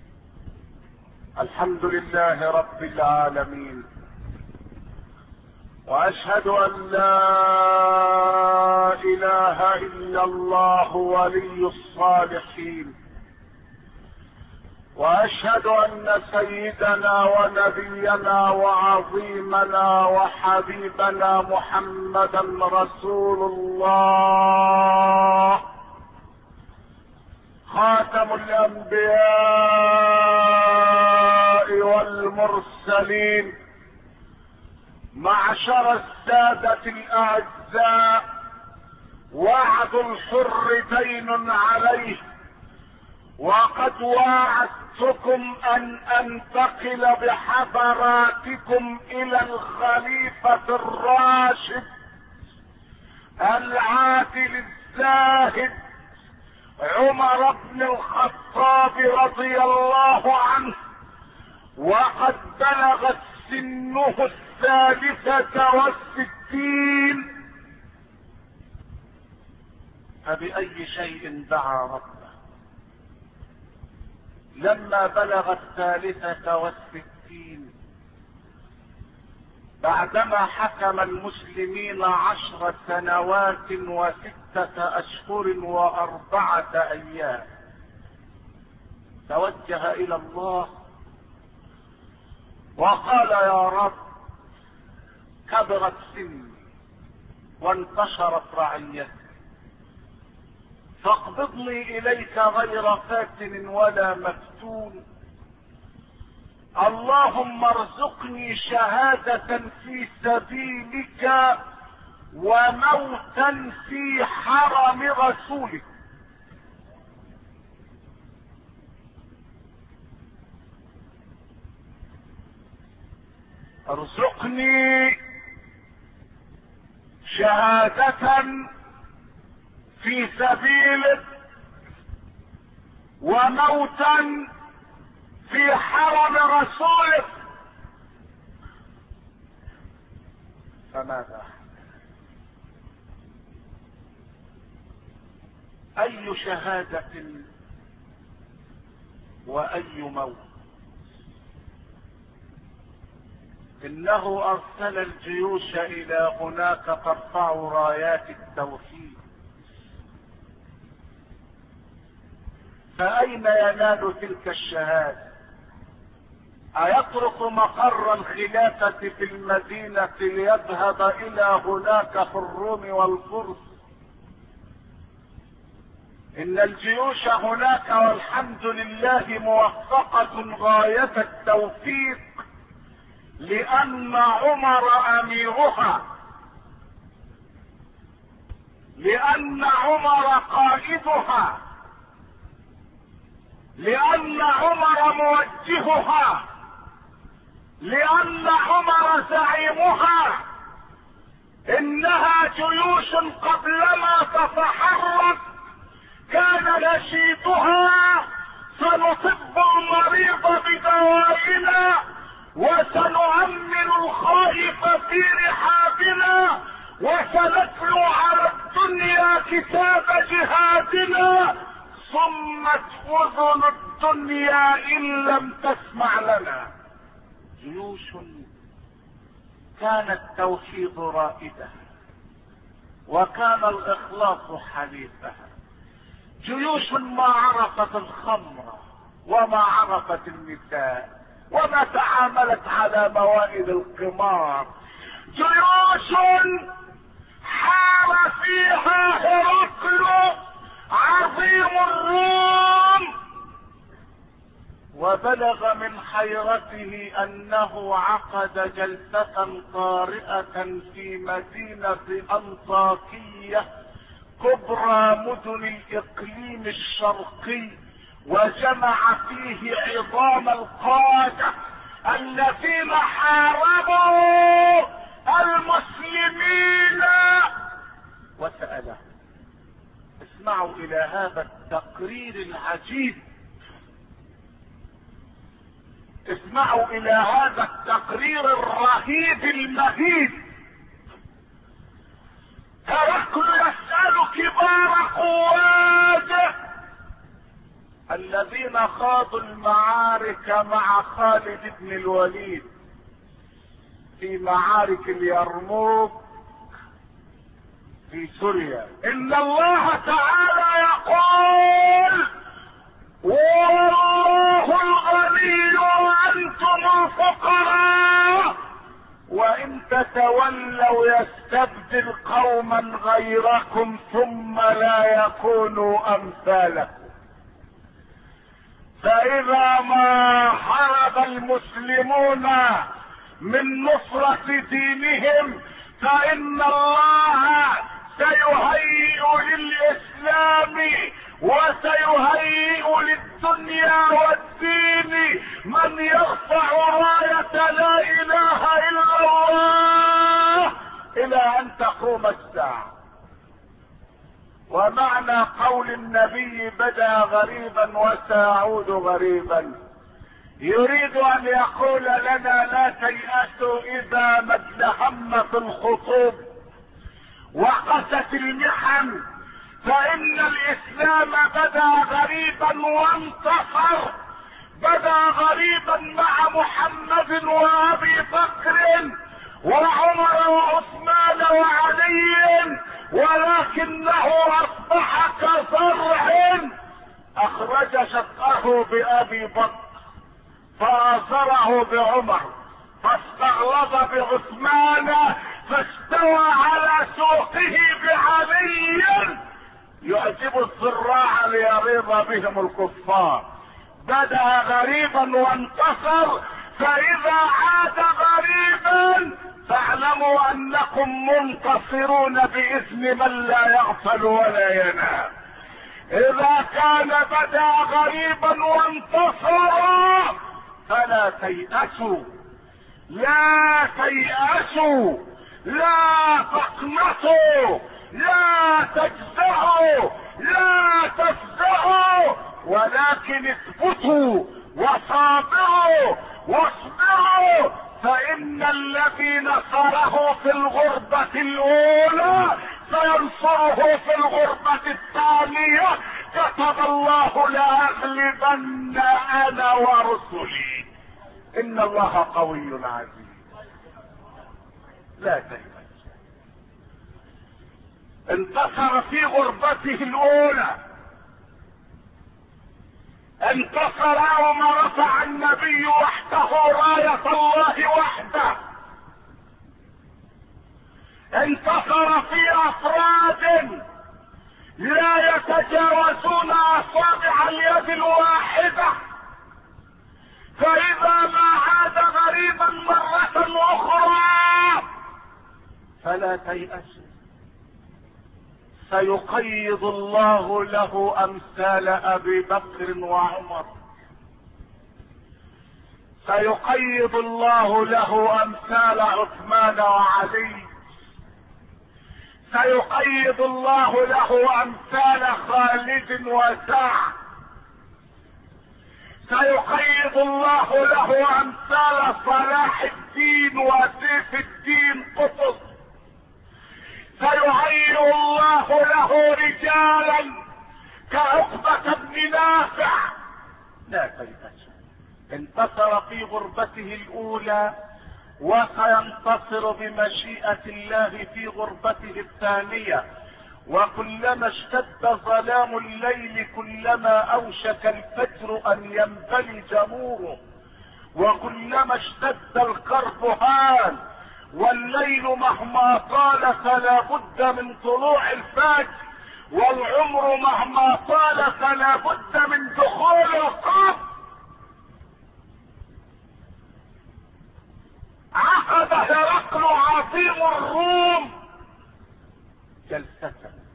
الحمد لله رب العالمين، واشهد ان لا اله الا الله ولي الصالحين، واشهد ان سيدنا ونبينا وعظيمنا وحبيبنا محمدا رسول الله خاتم الانبياء والمرسلين. معشر السادة الاعزاء، وعد الحر دين عليه، وقد وعدتكم ان انتقل بحضراتكم الى الخليفة الراشد العادل الزاهد عمر بن الخطاب رضي الله عنه، وقد بلغت سنه 63. فبأي شيء دعا ربه لما بلغ 63 بعدما حكم المسلمين 10 سنوات و6 أشهر و4 أيام؟ توجه إلى الله وقال يا رب كبرت سني وانتشرت رعيتي، فاقبضني اليك غير فاتن ولا مفتون. اللهم ارزقني شهادة في سبيلك وموتا في حرم رسولك. ارزقني شهادة في سبيلك وموتا في حرم رسولك. فماذا؟ اي شهادة واي موت؟ انه ارسل الجيوش الى هناك ترفع رايات التوحيد، فأين ينال تلك الشهادة؟ أيترك مقر الخلافة في المدينة ليذهب إلى هناك في الروم والفرس؟ إن الجيوش هناك والحمد لله موفقة غاية التوفيق، لأن عمر أميرها، لأن عمر قائدها، لأن عمر موجهها، لأن عمر زعيمها. إنها جيوش قبلما تتحرك كان نشيدها: سنطب المريض بدوائنا، وسنؤمن الخائف في رحابنا، وسنتلو على الدنيا كتاب جهادنا. صمت اذن الدنيا ان لم تسمع لنا. جيوش كان التوحيد رائدها، وكان الاخلاص حليفها. جيوش ما عرفت الخمر وما عرفت النساء وما تعاملت على موائد القمار. جيوش حار فيها هرقل عظيم الروم، وبلغ من حيرته انه عقد جلسة طارئة في مدينة انطاكية كبرى مدن الاقليم الشرقي، وجمع فيه عظام القادة الذين حاربوا المسلمين، وسأله. اسمعوا الى هذا التقرير العجيب، اسمعوا الى هذا التقرير الرهيب المهيب. هرقل يسأل كبار قواده الذين خاضوا المعارك مع خالد بن الوليد في معارك اليرموك في سوريا، ان الله تعالى يقول: والله الغني وانتم الفقراء، وان تتولوا يستبدل قوما غيركم ثم لا يكونوا امثالكم. فاذا ما حارب المسلمون من نصرة دينهم فان الله سيهيئ للاسلام وسيهيئ للدنيا والدين من يرفع راية لا اله الا الله الى ان تقوم الساعة. ومعنى قول النبي: بدا غريبا وسيعود غريبا، يريد ان يقول لنا: لا تيأسوا اذا ما ازدحمت الخطوب وقست المحن، فان الاسلام بدا غريبا وانتصر. بدا غريبا مع محمد وابي بكر وعمر وعثمان وعلي، ولكنه اصبح كزرع اخرج شقه بابي بكر فاثره بعمر، فاستغلظ بعثمان، فاستوى على سوقه بعلي يعجب الزراع ليريض بهم الكفار. بدأ غريبا وانتصر، فاذا عاد غريبا فاعلموا انكم منتصرون باذن من لا يغفل ولا ينام. اذا كان بدأ غريبا وانتصر فلا تيأسوا، لا تيأسوا، لا تقنطوا، لا تجزعوا، لا تفزعوا، ولكن اثبتوا وصابروا واصبروا، فان الذي نصره في الغربة الاولى سينصره في الغربة الثانية. كتب الله: لاغلبن انا ورسلي، ان الله قوي عزيز. لا تهمل. انتصر في غربته الاولى، انتصر يوم رفع النبي وحده راية الله وحده. انتصر في افراد لا يتجاوزون اصابع اليد الواحدة، فاذا ما عاد غريبا مرة اخرى فلا تيأس، سيقيض الله له امثال ابي بكر وعمر، سيقيض الله له امثال عثمان وعلي، سيقيض الله له امثال خالد وسعد، سيقيض الله له امثال صلاح الدين وسيف الدين قطز، سيهيئ الله له رجالا كعقبة بن نافع. لا تيأس، انتصر في غربته الاولى وسينتصر بمشيئة الله في غربته الثانية، وكلما اشتد ظلام الليل كلما اوشك الفجر ان ينبلج نوره، وكلما اشتد الكرب هان، والليل مهما طال فلا بد من طلوع الفجر، والعمر مهما طال فلا بد من دخول القبر. عقد هرقل عظيم الروم جلسة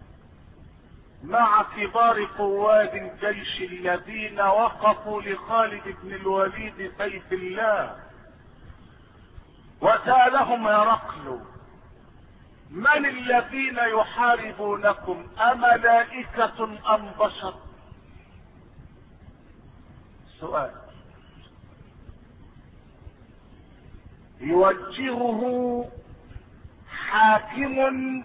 مع كبار قواد الجيش الذين وقفوا لخالد بن الوليد سيف الله، وسألهم هرقل: من الذين يحاربونكم، أملائكة أم بشر؟ سؤال يوجهه حاكم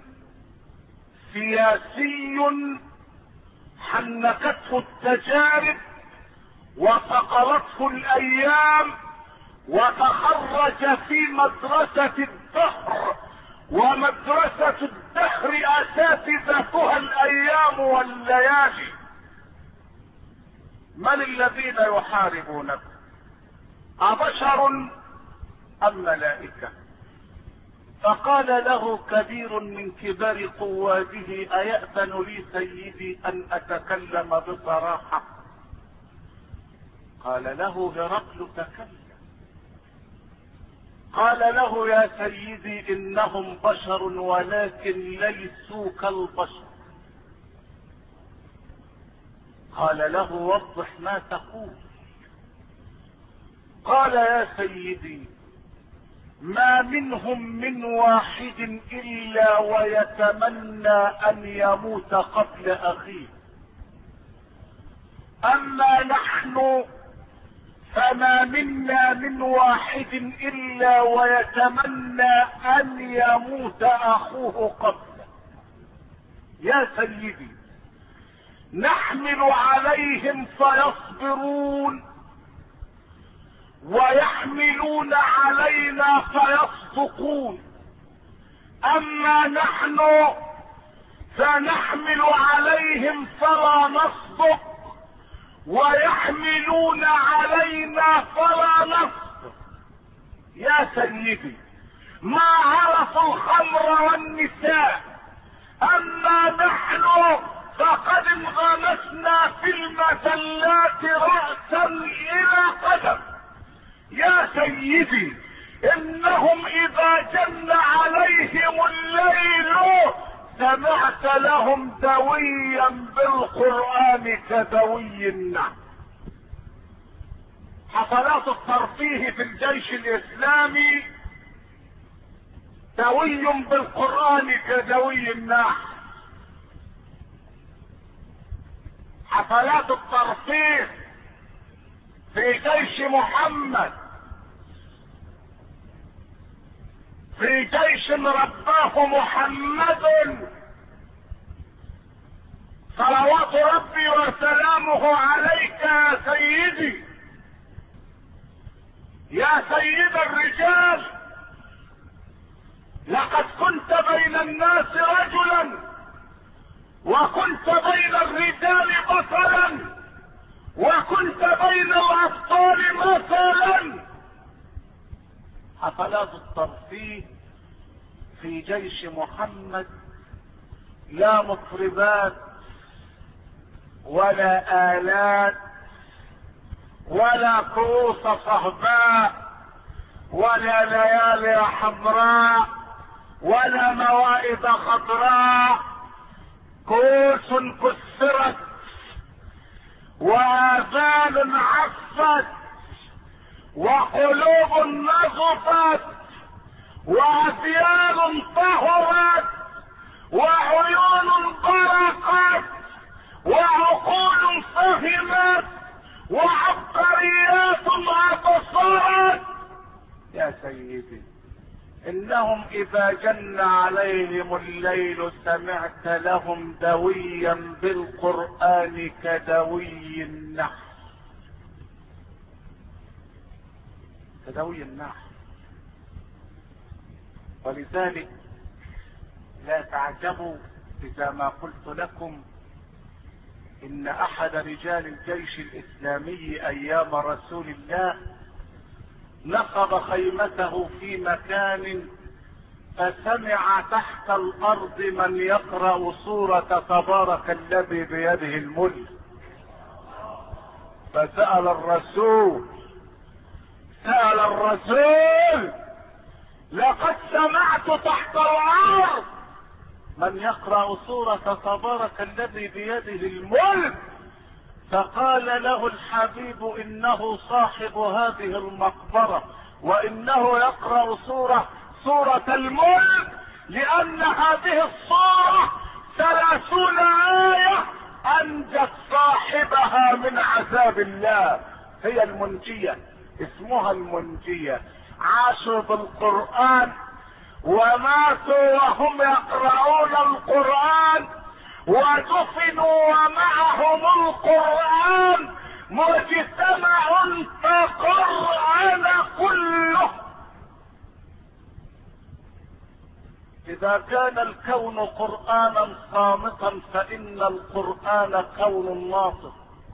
سياسي حنكته التجارب وثقلته الايام، وتخرج في مدرسة الدهر، ومدرسة الدهر اساتذتها الايام والليالي. من الذين يحاربونكم، أبشر ام ملائكة؟ فقال له كبير من كبار قواده: أيأذن لي سيدي ان اتكلم بصراحة؟ قال له هرقل: تكلم. قال له: يا سيدي انهم بشر ولكن ليسوا كالبشر. قال له: وضح ما تقول. قال: يا سيدي ما منهم من واحد الا ويتمنى ان يموت قبل اخيه، اما نحن فما منا من واحد الا ويتمنى ان يموت اخوه قبله. يا سيدي نحمل عليهم فيصبرون، ويحملون علينا فيصدقون، اما نحن فنحمل عليهم فلا نصدق، ويحملون علينا فلا نصدق. يا سيدي ما عرفوا الخمر والنساء، اما نحن فقد انغمسنا في المذلات رأسا الى قدم. يا سيدي انهم اذا جن عليهم الليل سمعت لهم دويا بالقرآن كدوي النعم. حفلات الترفيه في الجيش الاسلامي دوي بالقرآن كدوي النعم. حفلات الترفيه في جيش محمد، في جيش رباه محمد صلوات ربي وسلامه عليك يا سيدي، يا سيد الرجال. لقد كنت بين الناس رجلا، وكنت بين الرجال بطلا، وكنت بين الابطال مثلا. حفلات الترفيه في جيش محمد لا مطربات ولا آلات ولا كؤوس صهباء ولا ليالي حمراء ولا موائد خضراء. كؤوس كسرت وآذان عفت وقلوب نظفت وأثياب طهرت وعيون برقت وعقول فهمت وعبقريات أبصرت. يا سيدي إنهم إذا جن عليهم الليل سمعت لهم دويا بالقرآن كدوي النحل. كدوي النحل. ولذلك لا تعجبوا إذا ما قلت لكم إن أحد رجال الجيش الإسلامي أيام رسول الله نصب خيمته في مكان فسمع تحت الأرض من يقرأ سورة تبارك الذي بيده الملك، فسأل الرسول لقد سمعت تحت الأرض من يقرأ سورة تبارك الذي بيده الملك. فقال له الحبيب إنه صاحب هذه المقبرة وإنه يقرأ سورة الملك لأن هذه السورة 30 آية أنجت صاحبها من عذاب الله. هي المنجية، اسمها المنجية. عاشوا بالقرآن وماتوا وهم يقرؤون القرآن ودفنوا ومعهم القرآن. مجتمع تقرأن كله. إذا كان الكون قرآنا صامتا فإن القرآن كون ناطق،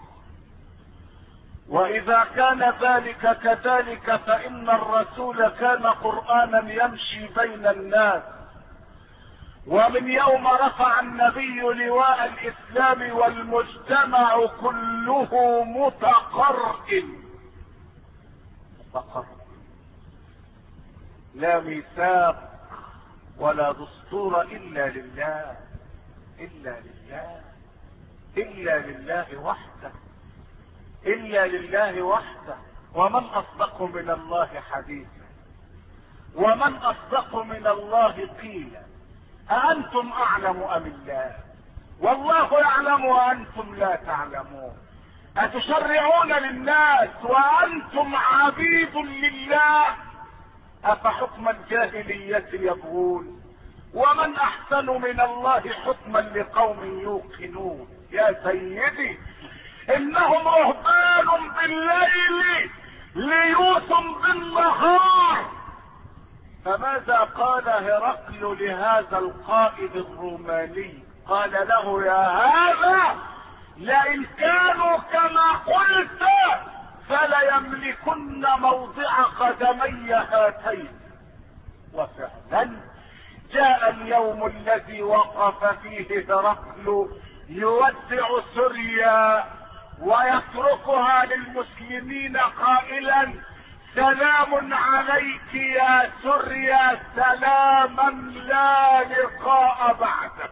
وإذا كان ذلك كذلك فإن الرسول كان قرآنا يمشي بين الناس. ومن يوم رفع النبي لواء الإسلام والمجتمع كله متقرئ. لا ميثاق ولا دستور إلا لله، إلا لله، إلا لله وحده، إلا لله وحده. ومن أصدق من الله حديثا، ومن أصدق من الله قيلا. أأنتم أعلم أم الله؟ والله يعلم وأنتم لا تعلمون. أتشرعون للناس وأنتم عبيد لله؟ أفحكم الجاهلية يبغون ومن أحسن من الله حكما لقوم يوقنون. يا سيدي إنهم رهبان بالليل ليوثم بالنهار. فماذا قال هرقل لهذا القائد الروماني؟ قال له يا هذا لئن كانوا كما قلت فليملكن موضع قدمي هاتين. وفعلا جاء اليوم الذي وقف فيه هرقل يودع سوريا ويتركها للمسلمين قائلا سلام عليك يا سوريا سلاما لا لقاء بعده.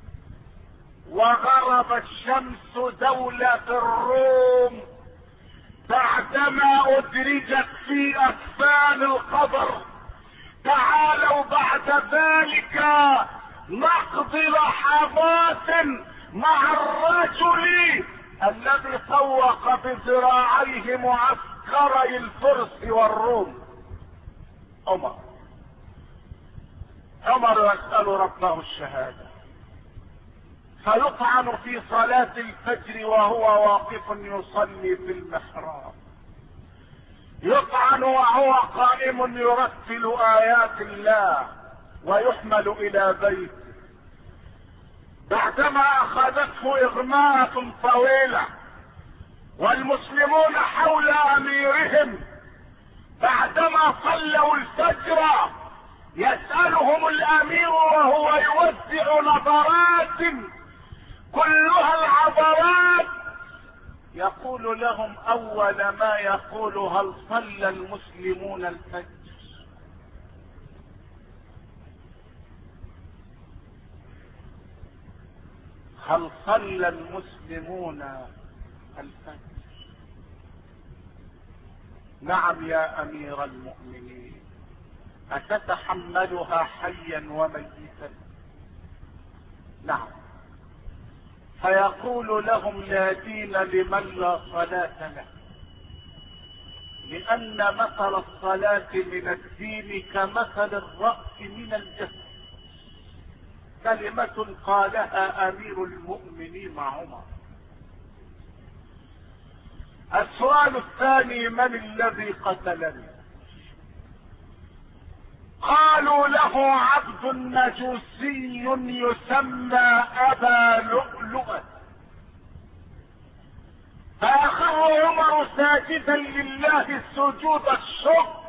وغرب الشمس دولة الروم بعدما أدرجت في أسفل القبر. تعالوا بعد ذلك نقضي لحظات مع الرجل الذي طوق بذراعيه معسكري الفرس والروم. عمر يسأل ربه الشهادة فيطعن في صلاة الفجر وهو واقف يصلي في المحراب، يطعن وهو قائم يرتل آيات الله ويحمل إلى بيته. بعدما أخذته إغماءة طويلة والمسلمون حول اميرهم بعدما صلوا الفجر يسألهم الامير وهو يوزع نظرات كلها العبرات، يقول لهم اول ما يقول: هل صلى المسلمون الفجر؟ هل صلى المسلمون الفجر؟ نعم يا امير المؤمنين. اتتحملها حيا وميتا؟ نعم. فيقول لهم: لا دين لمن لا صلاة له، لان مثل الصلاة من الدين كمثل الرأس من الجسد. كلمة قالها امير المؤمنين عمر. السؤال الثاني: من الذي قتلني؟ قالوا: له عبد مجوسي يسمى ابا لؤلؤة. فاخر عمر ساجدا لله سجود الشكر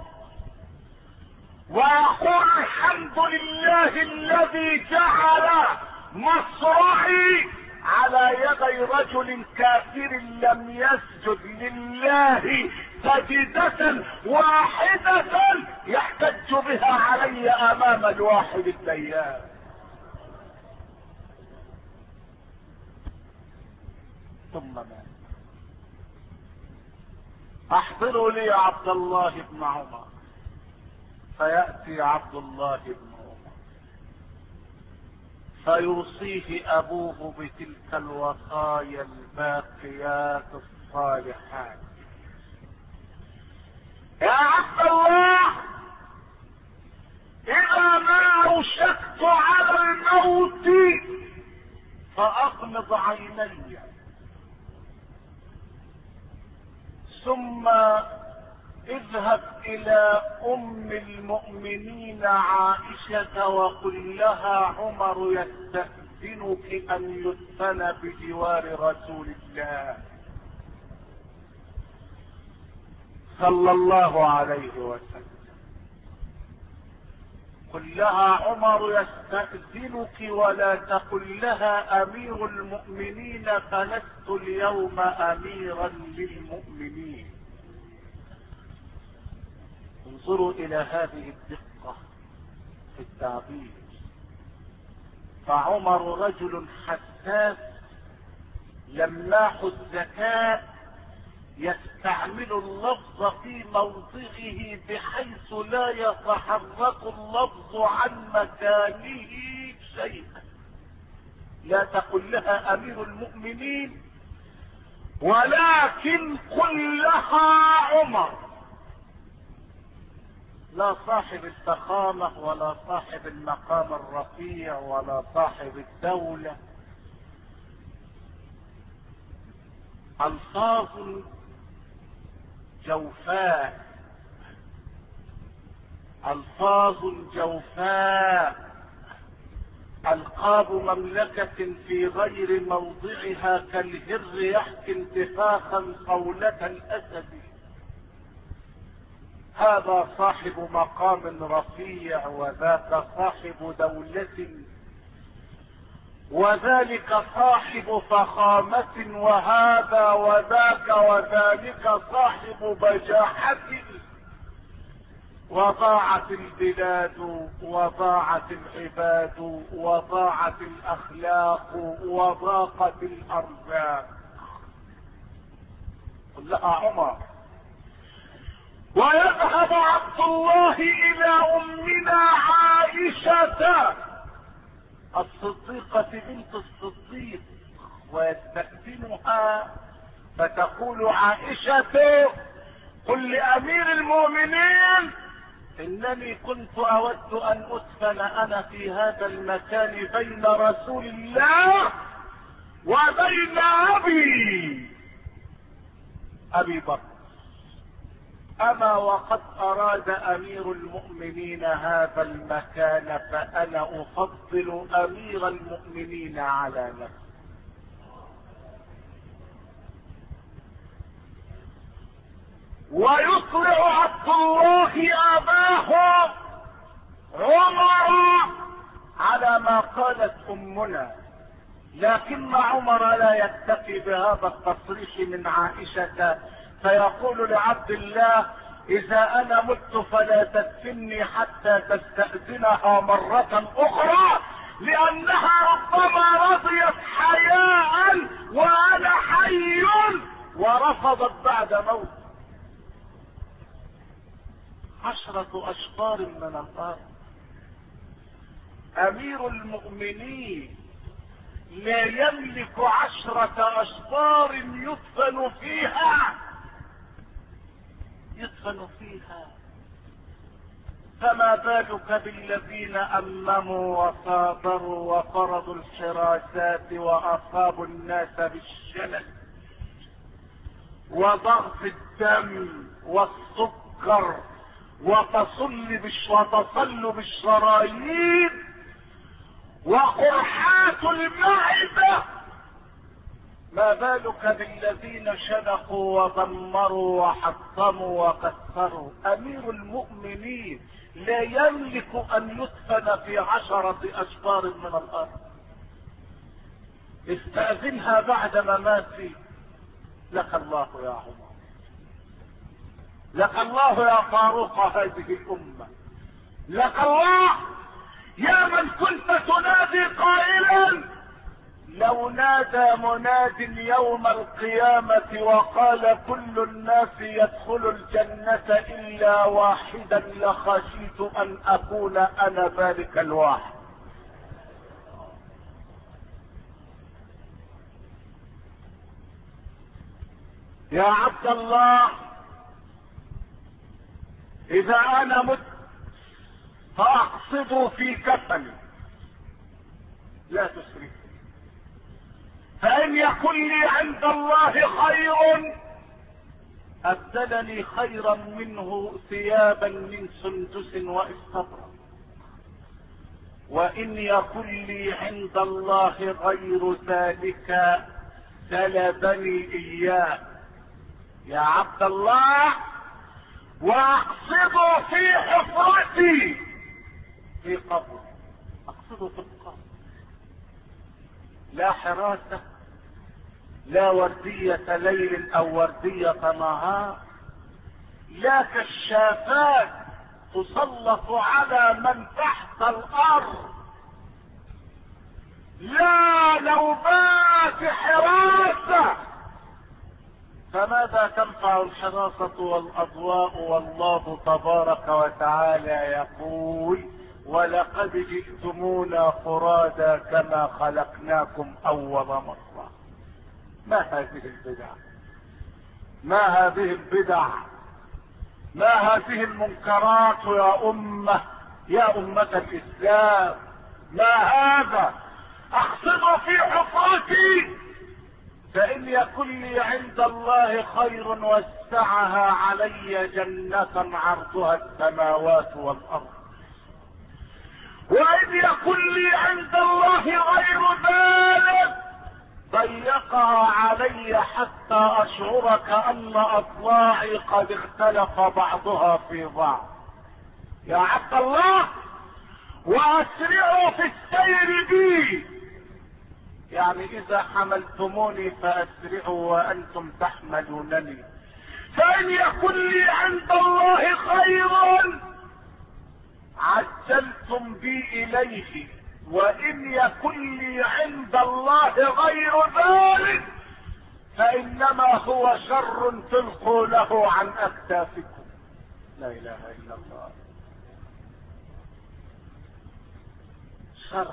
ويقول: الحمد لله الذي جعل مصرعي على يدي رجل كافر لم يسجد لله سجدة واحدة يحتج بها علي امام الواحد الديان. ثم مات. احضروا لي عبد الله بن عمر. فيأتي عبد الله بن عمر فيوصيه ابوه بتلك الوصايا الباقيات الصالحات: يا عبد الله، اذا ما اوشكت على الموت فاغمض عيني، ثم اذهب الى ام المؤمنين عائشة وقل لها: عمر يستأذنك ان يدفن بجوار رسول الله صلى الله عليه وسلم. قل لها: عمر يستأذنك، ولا تقل لها امير المؤمنين، فلست اليوم اميرا للمؤمنين. انظروا الى هذه الدقة في التعبير. فعمر رجل حساس لماح الذكاء، يستعمل اللفظ في موضعه بحيث لا يتحرك اللفظ عن مكانه شيئا. لا تقل لها امير المؤمنين، ولكن قل لها عمر. لا صاحب الفخامة ولا صاحب المقام الرفيع ولا صاحب الدولة. الفاظ جوفاء، الفاظ جوفاء، القاب مملكة في غير موضعها كالهر يحكي انتفاخا قولة الاسد. هذا صاحب مقام رفيع، وذاك صاحب دولة، وذلك صاحب فخامة، وهذا وذاك وذلك صاحب بجاحة. وضاعت البلاد وضاعت العباد وضاعت الاخلاق وضاقت الارزاق. قل لها عمر. ويذهب عبد الله الى امنا عائشة الصديقة بنت الصديق ويستأذنها، فتقول عائشة: قل لامير المؤمنين انني كنت اود ان ادفن انا في هذا المكان بين رسول الله وبين ابي بكر. اما وقد اراد امير المؤمنين هذا المكان، فانا افضل امير المؤمنين على نفسي. ويطلع عبد الله اباه عمر على ما قالت امنا، لكن عمر لا يكتفي بهذا التصريح من عائشة، فيقول لعبد الله: اذا انا مت فلا تدفني حتى تستأذنها مرة اخرى، لانها ربما رضيت حياء وانا حي ورفضت بعد موت. 10 اشبار من الارض. امير المؤمنين لا يملك 10 اشبار يدفن فيها، فما بالك بالذين امموا وصابروا وفرضوا الحراسات واصابوا الناس بالشلل وضغط الدم والسكر وتصلب الشرايين وقرحات المعدة. ما بالك بالذين شنقوا ودمروا وحطموا وكسروا. امير المؤمنين لا يملك ان يدفن في 10 اشبار من الارض. استأذنها بعد مماتي. لك الله يا عمر، لك الله يا فاروق هذه الامة، لك الله يا من كنت تنادي قائلا: لو نادى مناد يوم القيامة وقال كل الناس يدخل الجنة الا واحدا لخشيت ان اكون انا ذلك الواحد. يا عبد الله، اذا انا مت فاقصد في كفني، لا تسرف، فان يكن لي عند الله خير ابدلني خيرا منه ثيابا من سندس واستبرق، وان يكن لي عند الله غير ذلك سلبني اياه. يا عبد الله، واقصد في حفرتي في قبر، اقصد في القبر، لا حراسة، لا وردية ليل او وردية نهار، لا كشافات تسلط على من تحت الارض، لا نوبات حراسة. فماذا تنفع الحراسة والاضواء والله تبارك وتعالى يقول: ولقد جئتمونا فرادا كما خلقناكم اول مرة. ما هذه البدع؟ ما هذه البدع؟ ما هذه المنكرات يا امة، يا امة الاسلام؟ ما هذا؟ اقصد في حفرتي، فإن يكن لي عند الله خير وسعها علي جنة عرضها السماوات والأرض، وإن يكن لي عند الله غير ذلك ضيقها علي حتى أشعر كأن أضلاعي قد اختلف بعضها في بعض. يا عبد الله، وأسرعوا في السير بي، يعني اذا حملتموني فاسرعوا وانتم تحملونني. فان يكن لي عند الله خير عجلتم بي اليه، وان يكن لي عند الله غير ذلك فانما هو شر تلقونه عن اكتافكم. لا اله الا الله. شر.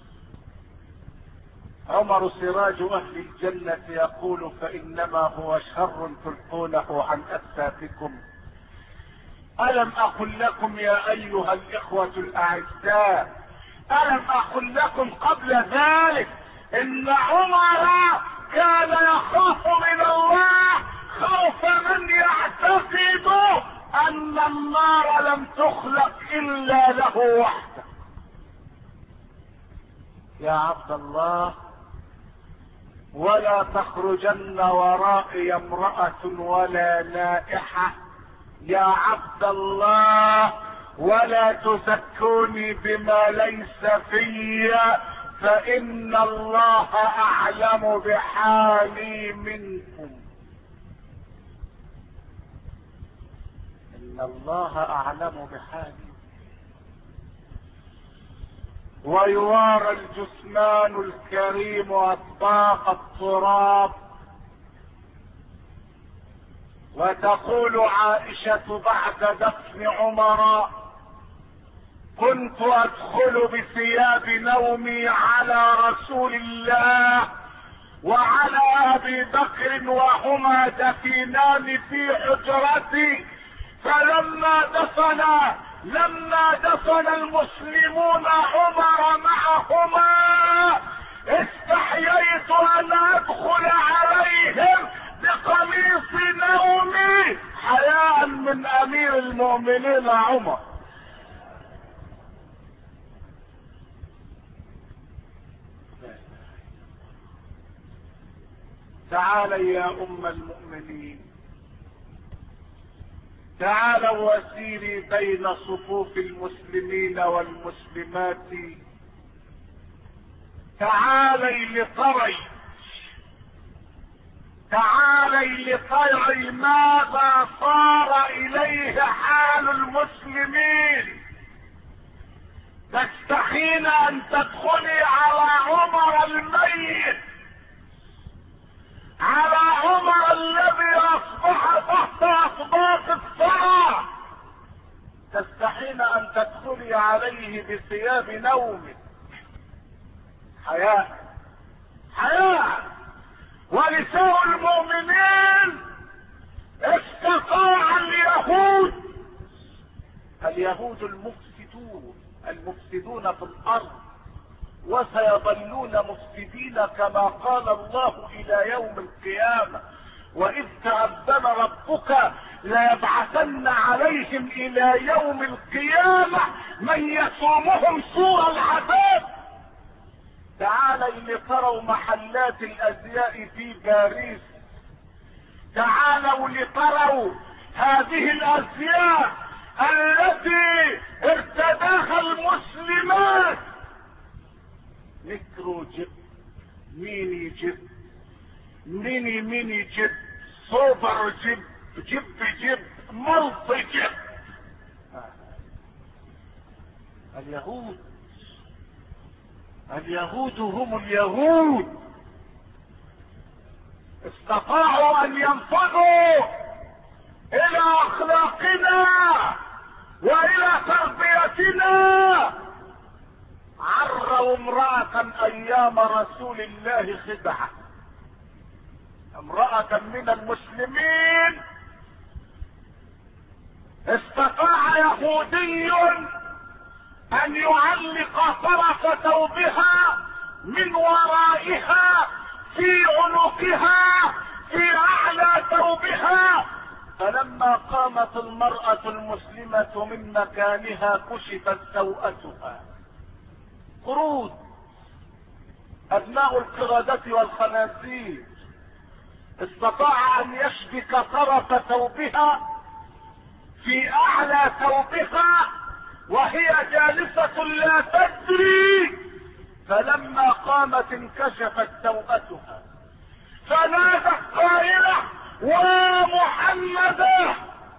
عمر سراج اهل الجنة يقول: فانما هو شر تلقونه عن اكتافكم. الم اقل لكم يا ايها الاخوة الاعزاء، الم اقل لكم قبل ذلك ان عمر كان يخاف من الله خوف من يعتقد ان النار لم تخلق الا له وحده. يا عبد الله، ولا تخرجن ورائي امرأة ولا نائحة يا عبد الله، ولا تزكوني بما ليس في، فإن الله أعلم بحالي منكم. إن الله أعلم بحالي. ويوارى الجثمان الكريم أطباق التراب. وتقول عائشة بعد دفن عمر: كنت أدخل بثياب نومي على رسول الله وعلى أبي بكر وهما دفنان في حجرتي، فلما دفن المسلمون عمر معهما استحييت ان ادخل عليهم بقميص نومي حياء من امير المؤمنين عمر. تعالي يا ام المؤمنين، تعالوا وسيري بين صفوف المسلمين والمسلمات. تعالي لطري ماذا صار اليه حال المسلمين. تستحين ان تدخلي على عمر الميت، على عمر الذي اصبح تحت اصباط الثرى، تستحين ان تدخلي عليه بثياب نوم. حياء ونساء المؤمنين استطاع اليهود المفسدون في الارض، وسيظلون مفسدين كما قال الله الى يوم القيامة: واذ تأذن ربك ليبعثن عليهم الى يوم القيامة من يسومهم سوء العذاب. تعالوا لتروا محلات الازياء في باريس، تعالوا لتروا هذه الازياء التي ارتداها المسلمات: ميكرو جيب، ميني جيب، ميني جيب، سوبر جيب، جيب، ملط جيب. اليهود هم اليهود، استطاعوا ان ينفذوا الى اخلاقنا والى تربيتنا. عروا امرأة ايام رسول الله خدعة، امرأة من المسلمين استطاع يهودي ان يعلق طرف ثوبها من ورائها في عنقها في اعلى ثوبها، فلما قامت المرأة المسلمة من مكانها كشفت سوءتها. قرود، ابناء القردة والخنازير، استطاع ان يشبك طرف ثوبها في اعلى ثوبها وهي جالسة لا تدري، فلما قامت انكشفت سوءتها، فنادت قائلة: ومحمدة،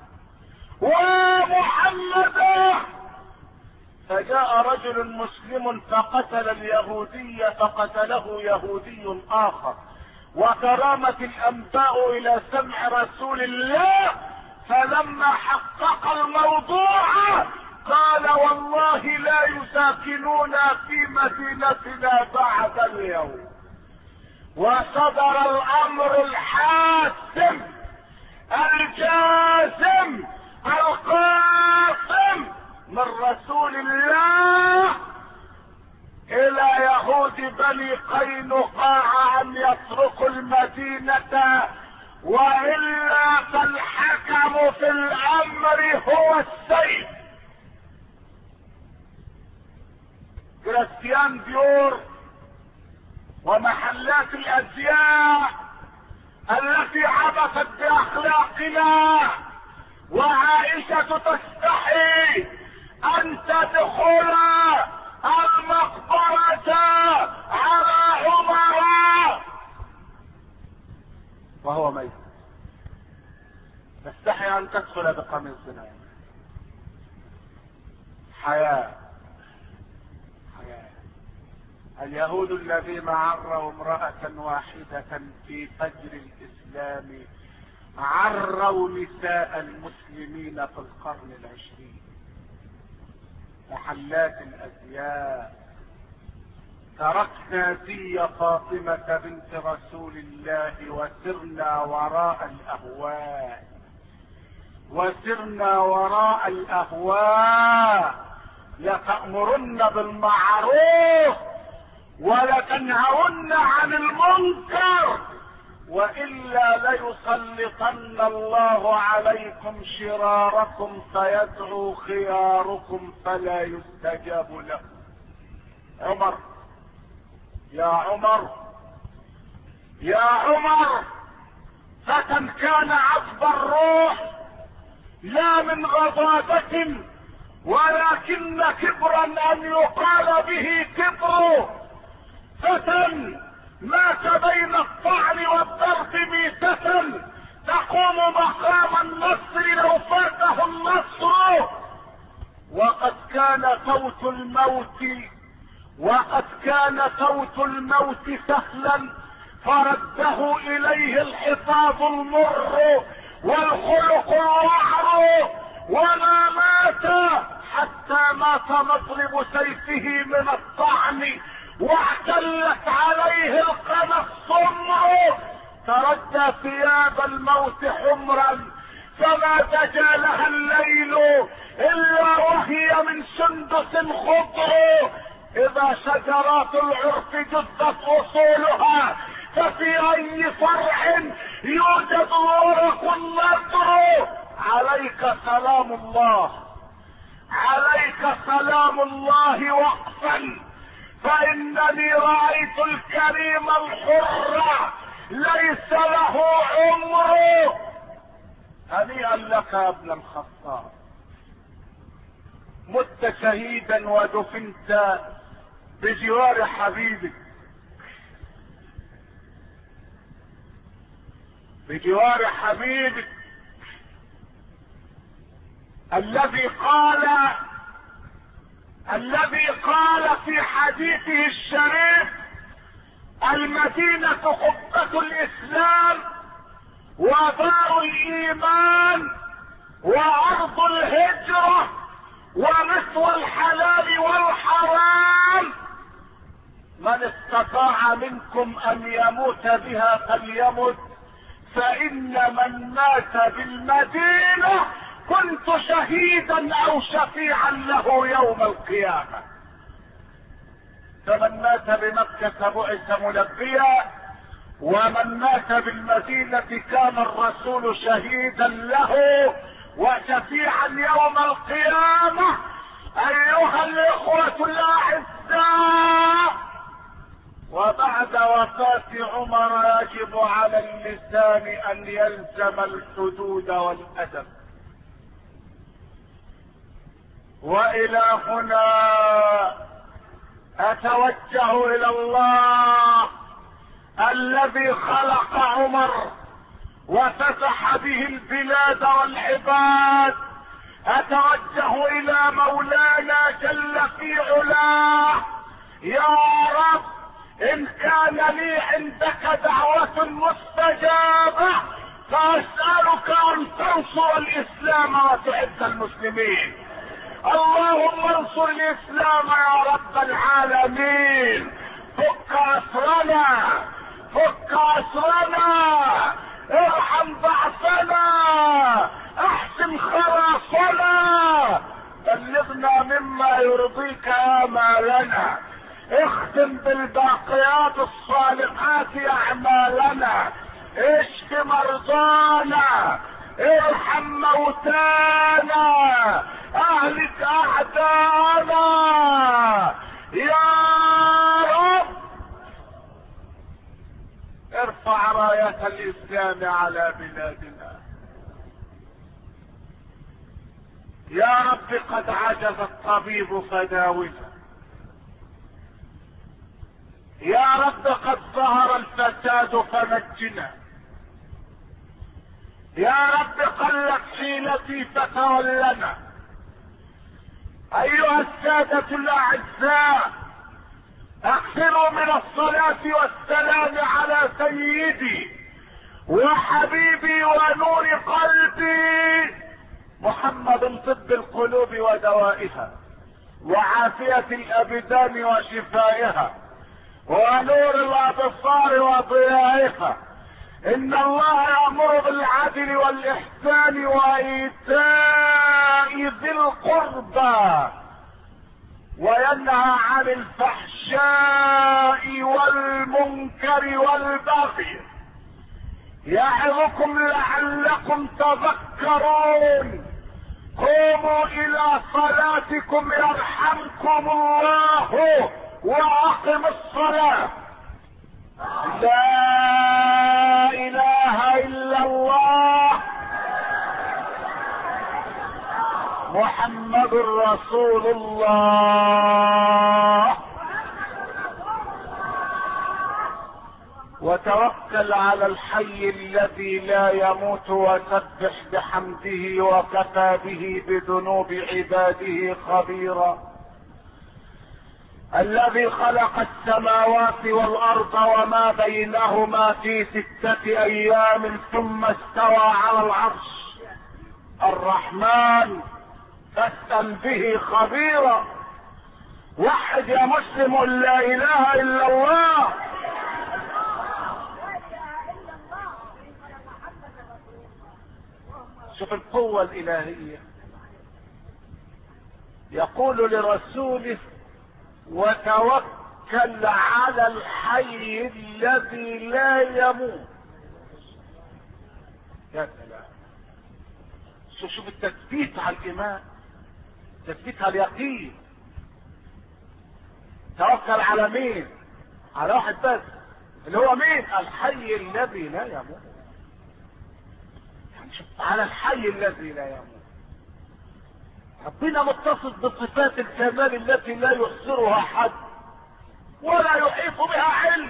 فجاء رجل مسلم فقتل اليهودي فقتله يهودي اخر، وترامت الانباء الى سمع رسول الله، فلما حقق الموضوع قال: والله لا يساكنونا في مدينتنا بعد اليوم. وصدر الامر الحاسم الجازم القاسم من رسول الله الى يهود بني قينقاع ان يتركوا المدينة، والا فالحكم في الامر هو السيف. كريستيان ديور ومحلات الازياء التي عبثت باخلاقنا، وعائشة تستحي ان تدخل المقبرة على عمر وهو ميت، تستحي ان تدخل بقميصنا. حياء. اليهود الذين عروا امرأة واحدة في فجر الاسلام عروا نساء المسلمين في القرن العشرين. محلات الازياء. تركنا زي فاطمة بنت رسول الله وسرنا وراء الاهواء. لتأمرن بالمعروف ولتنهون عن المنكر، وإلا ليسلطن الله عليكم شراركم فيدعو خياركم فلا يستجاب له. عمر، يا عمر، يا عمر، فتى كان عذب الروح لا من غضاضة ولكن كبرا ان يقال به كبر. فتى مات بين الطعن والضرب ميتة تقوم مقام النصر لو فاته النصر. وقد كان فوت الموت سهلا فرده اليه الحفاظ المر والخلق الوعر، وما مات حتى مات مضرب سيفه من الطعن واعتلت عليه القنا الصمر. تردى ثياب الموت حمرا فما دجا لها الليل الا وهي من سندس خضر. اذا شجرات العرف جدت اصولها ففي اي فرع يوجد ورق النضر. عليك سلام الله، عليك سلام الله وقفا، فانني رايت الكريم الحر ليس له عمر. هنيئا لك يا ابن الخطاب، مت شهيدا ودفنت بجوار حبيبك، بجوار حبيبك الذي قال في حديثه الشريف: المدينة قبة الاسلام ودار الايمان وارض الهجرة ومثوى الحلال والحرام، من استطاع منكم ان يموت بها فليمت، فان من مات بالمدينة كنت شهيدا او شفيعا له يوم القيامة. فمن مات بمكة بعث ملبيا، ومن مات بالمدينة كان الرسول شهيدا له وشفيعا يوم القيامة. ايها الاخوة الاعزاء، وبعد وفاة عمر يجب على اللسان ان يلزم الحدود والادب. والى هنا اتوجه الى الله الذي خلق عمر وفتح به البلاد والعباد. اتوجه الى مولانا جل في علاه: يا رب، ان كان لي عندك دعوة مستجابة فاسألك ان تنصر الاسلام وتعز المسلمين. اللهم انصر الاسلام يا رب العالمين. فك اسرنا، فك اسرنا، ارحم ضعفنا، احسن خلاصنا، بلغنا مما يرضيك آمالنا، اختم بالباقيات الصالحات اعمالنا، اشف مرضانا، ارحم موتانا، اهلك اعدانا يا رب. الاسلام على بلادنا. يا رب قد عجز الطبيب فداونا. يا رب قد ظهر الفساد فنجنا. يا رب قلت حيلتي فتولنا. ايها السادة الاعزاء، اكثروا من الصلاة والسلام على سيدي وحبيبي ونور قلبي محمد، طب القلوب ودوائها وعافية الابدان وشفائها ونور الابصار وضيائها. ان الله يأمر بالعدل والاحسان وايتاء ذي القربى وينهى عن الفحشاء والمنكر والبغي يعظكم لعلكم تذكرون. قوموا الى صلاتكم يرحمكم الله واقم الصلاة. لا اله الا الله محمد رسول الله. وتوكل على الحي الذي لا يموت وسبح بحمده وكفى به بذنوب عباده خبيرا. الذي خلق السماوات والارض وما بينهما في 6 ايام ثم استوى على العرش الرحمن فاسأل به خبيرا. وحد يا مسلم لا اله الا الله. شوف القوة الالهية. يقول لرسوله وتوكل على الحي الذي لا يموت. يا سلام. شوف التثبيت على الايمان، تثبيت على اليقين. توكل على مين؟ على واحد بس، اللي هو مين؟ الحي الذي لا يموت. يعني شوف، على الحي الذي لا يموت. ربنا متصف بصفات الكمال التي لا يحصرها حد ولا يحيط بها علم.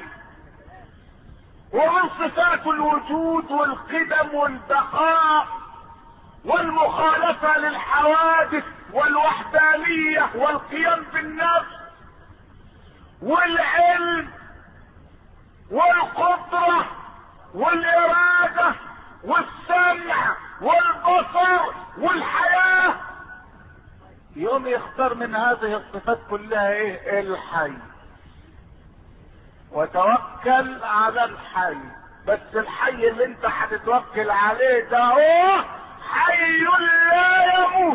ومن صفات الوجود والقدم والبقاء والمخالفة للحوادث والوحدانية والقيام بالنفس والعلم والقدرة والإرادة والسمع والبصر والحياة. يوم يختار من هذه الصفات كلها ايه؟ الحي. وتوكل على الحي. بس الحي اللي انت هتتوكل عليه ده هو حي لا يموت.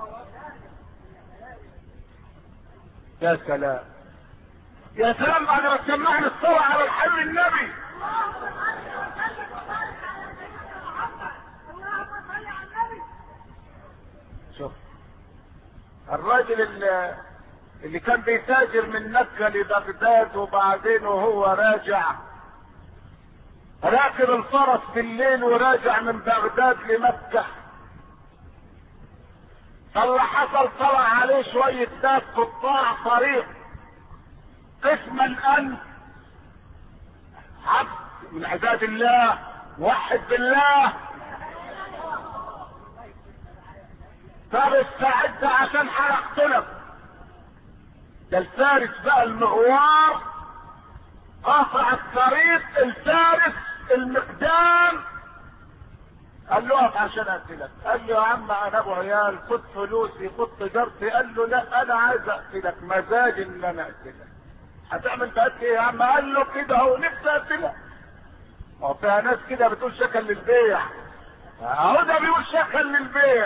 يا سلام يا سلام. بعد ما سمعنا الصلاة على الحي النبي. شوف الراجل اللي كان بيتاجر من مكة لبغداد، وبعدين وهو راجع راكب الفرس بالليل وراجع من بغداد لمكة، فاللي حصل طلع عليه شوية ناس قطاع طريق. قسما انت عبد من عباد الله وحد بالله، طب استعد عشان هنقتلك. ده الفارس بقى المغوار قاطع الطريق، الفارس المقدام قال له اقف عشان اقتلك. قال له يا عم انا ابو عيال، خد فلوسي خد تجارتي. قال له لا انا عايز اقتلك، مزاج ان انا اقتلك. هتعمل بقى ايه يا عم؟ قال له كده اهو نفسي اقتلك. هو فيها ناس كده بتقول شكل للبيع، اهو ده بيقول شكل للبيع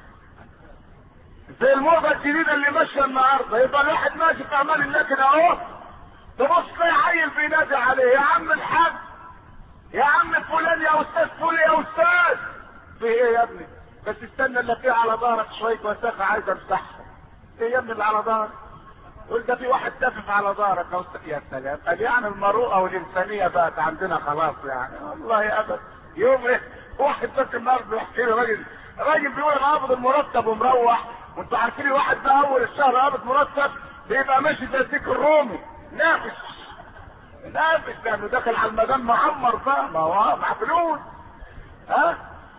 زي الموضة الجديدة اللي ماشية النهارده. يبقى الواحد ماشي في اعمال الله كده اهو، تبص تلاقي عيل بينادي عليه يا عم الحاج، يا عم فلان، يا استاذ فلان، يا استاذ. في ايه يا ابني؟ بس استنى اللي فيه على ظهرك شوية وساخة عايز امسحها. ايه يا ابني اللي على ظهرك؟ يقول ده في واحد تافف على ظهرك يا سلام. قال يعني المروءه والانسانيه بقت عندنا خلاص يعني. والله ابدا. يوم ايه واحد بس النهارده يحكي لي راجل بيقول انا قابض المرتب ومروح، وانتوا عارفين الواحد ده اول الشهر قابض مرتب بيبقى ماشي زي الديك الرومي نافش لانه داخل على المدام معمر بقى، ما هو مع فلوس. ها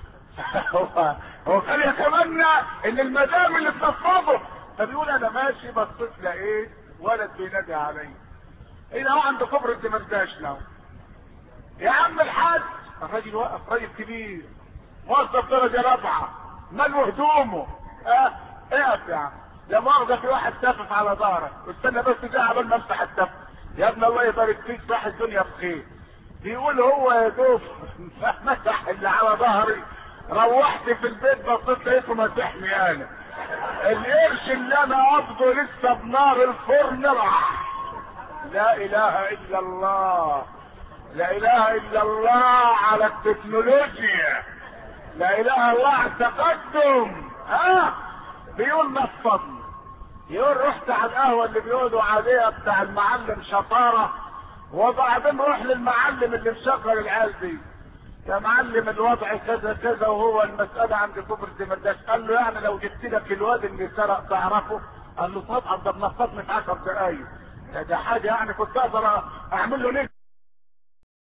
هو كان يتمنى ان المدام اللي بتفضله، فبيقول انا ماشي بصيت لقيت ولد بينادي عليا هنا هو عند كبر الدمرداش له. يا عم الحاج، الراجل وقف، راجل كبير موظف درجه رابعه ماله هدومه. اقف يا عم، لا مؤاخذه في واحد تافف على ظهرك، استنى بس ده قبل ما امسح التف. يا ابن الله يبارك فيك، صح الدنيا بخير. بيقول هو يا دوب مسح اللي على ظهري، روحت في البيت بصيت لقيته مسحني انا. القرش اللي انا قبضه لسه بنار الفرن راح. لا اله الا الله، لا اله الا الله على التكنولوجيا، لا اله الا الله على التقدم. بيقول نفضني، يقول رحت على القهوه اللي بيقعدوا عليها بتاع المعلم شطاره، وبعدين روح للمعلم اللي مشغل العيال دي، يا معلم الوضع كذا كذا وهو المساله عند كبر الدمرداش. قال له يعني لو جبت لك الواد اللي سرق تعرفه؟ قال له طبعا، ده بنفضني في 10 دقايق. ده حاجه يعني كنت اقدر اعمل له ليه.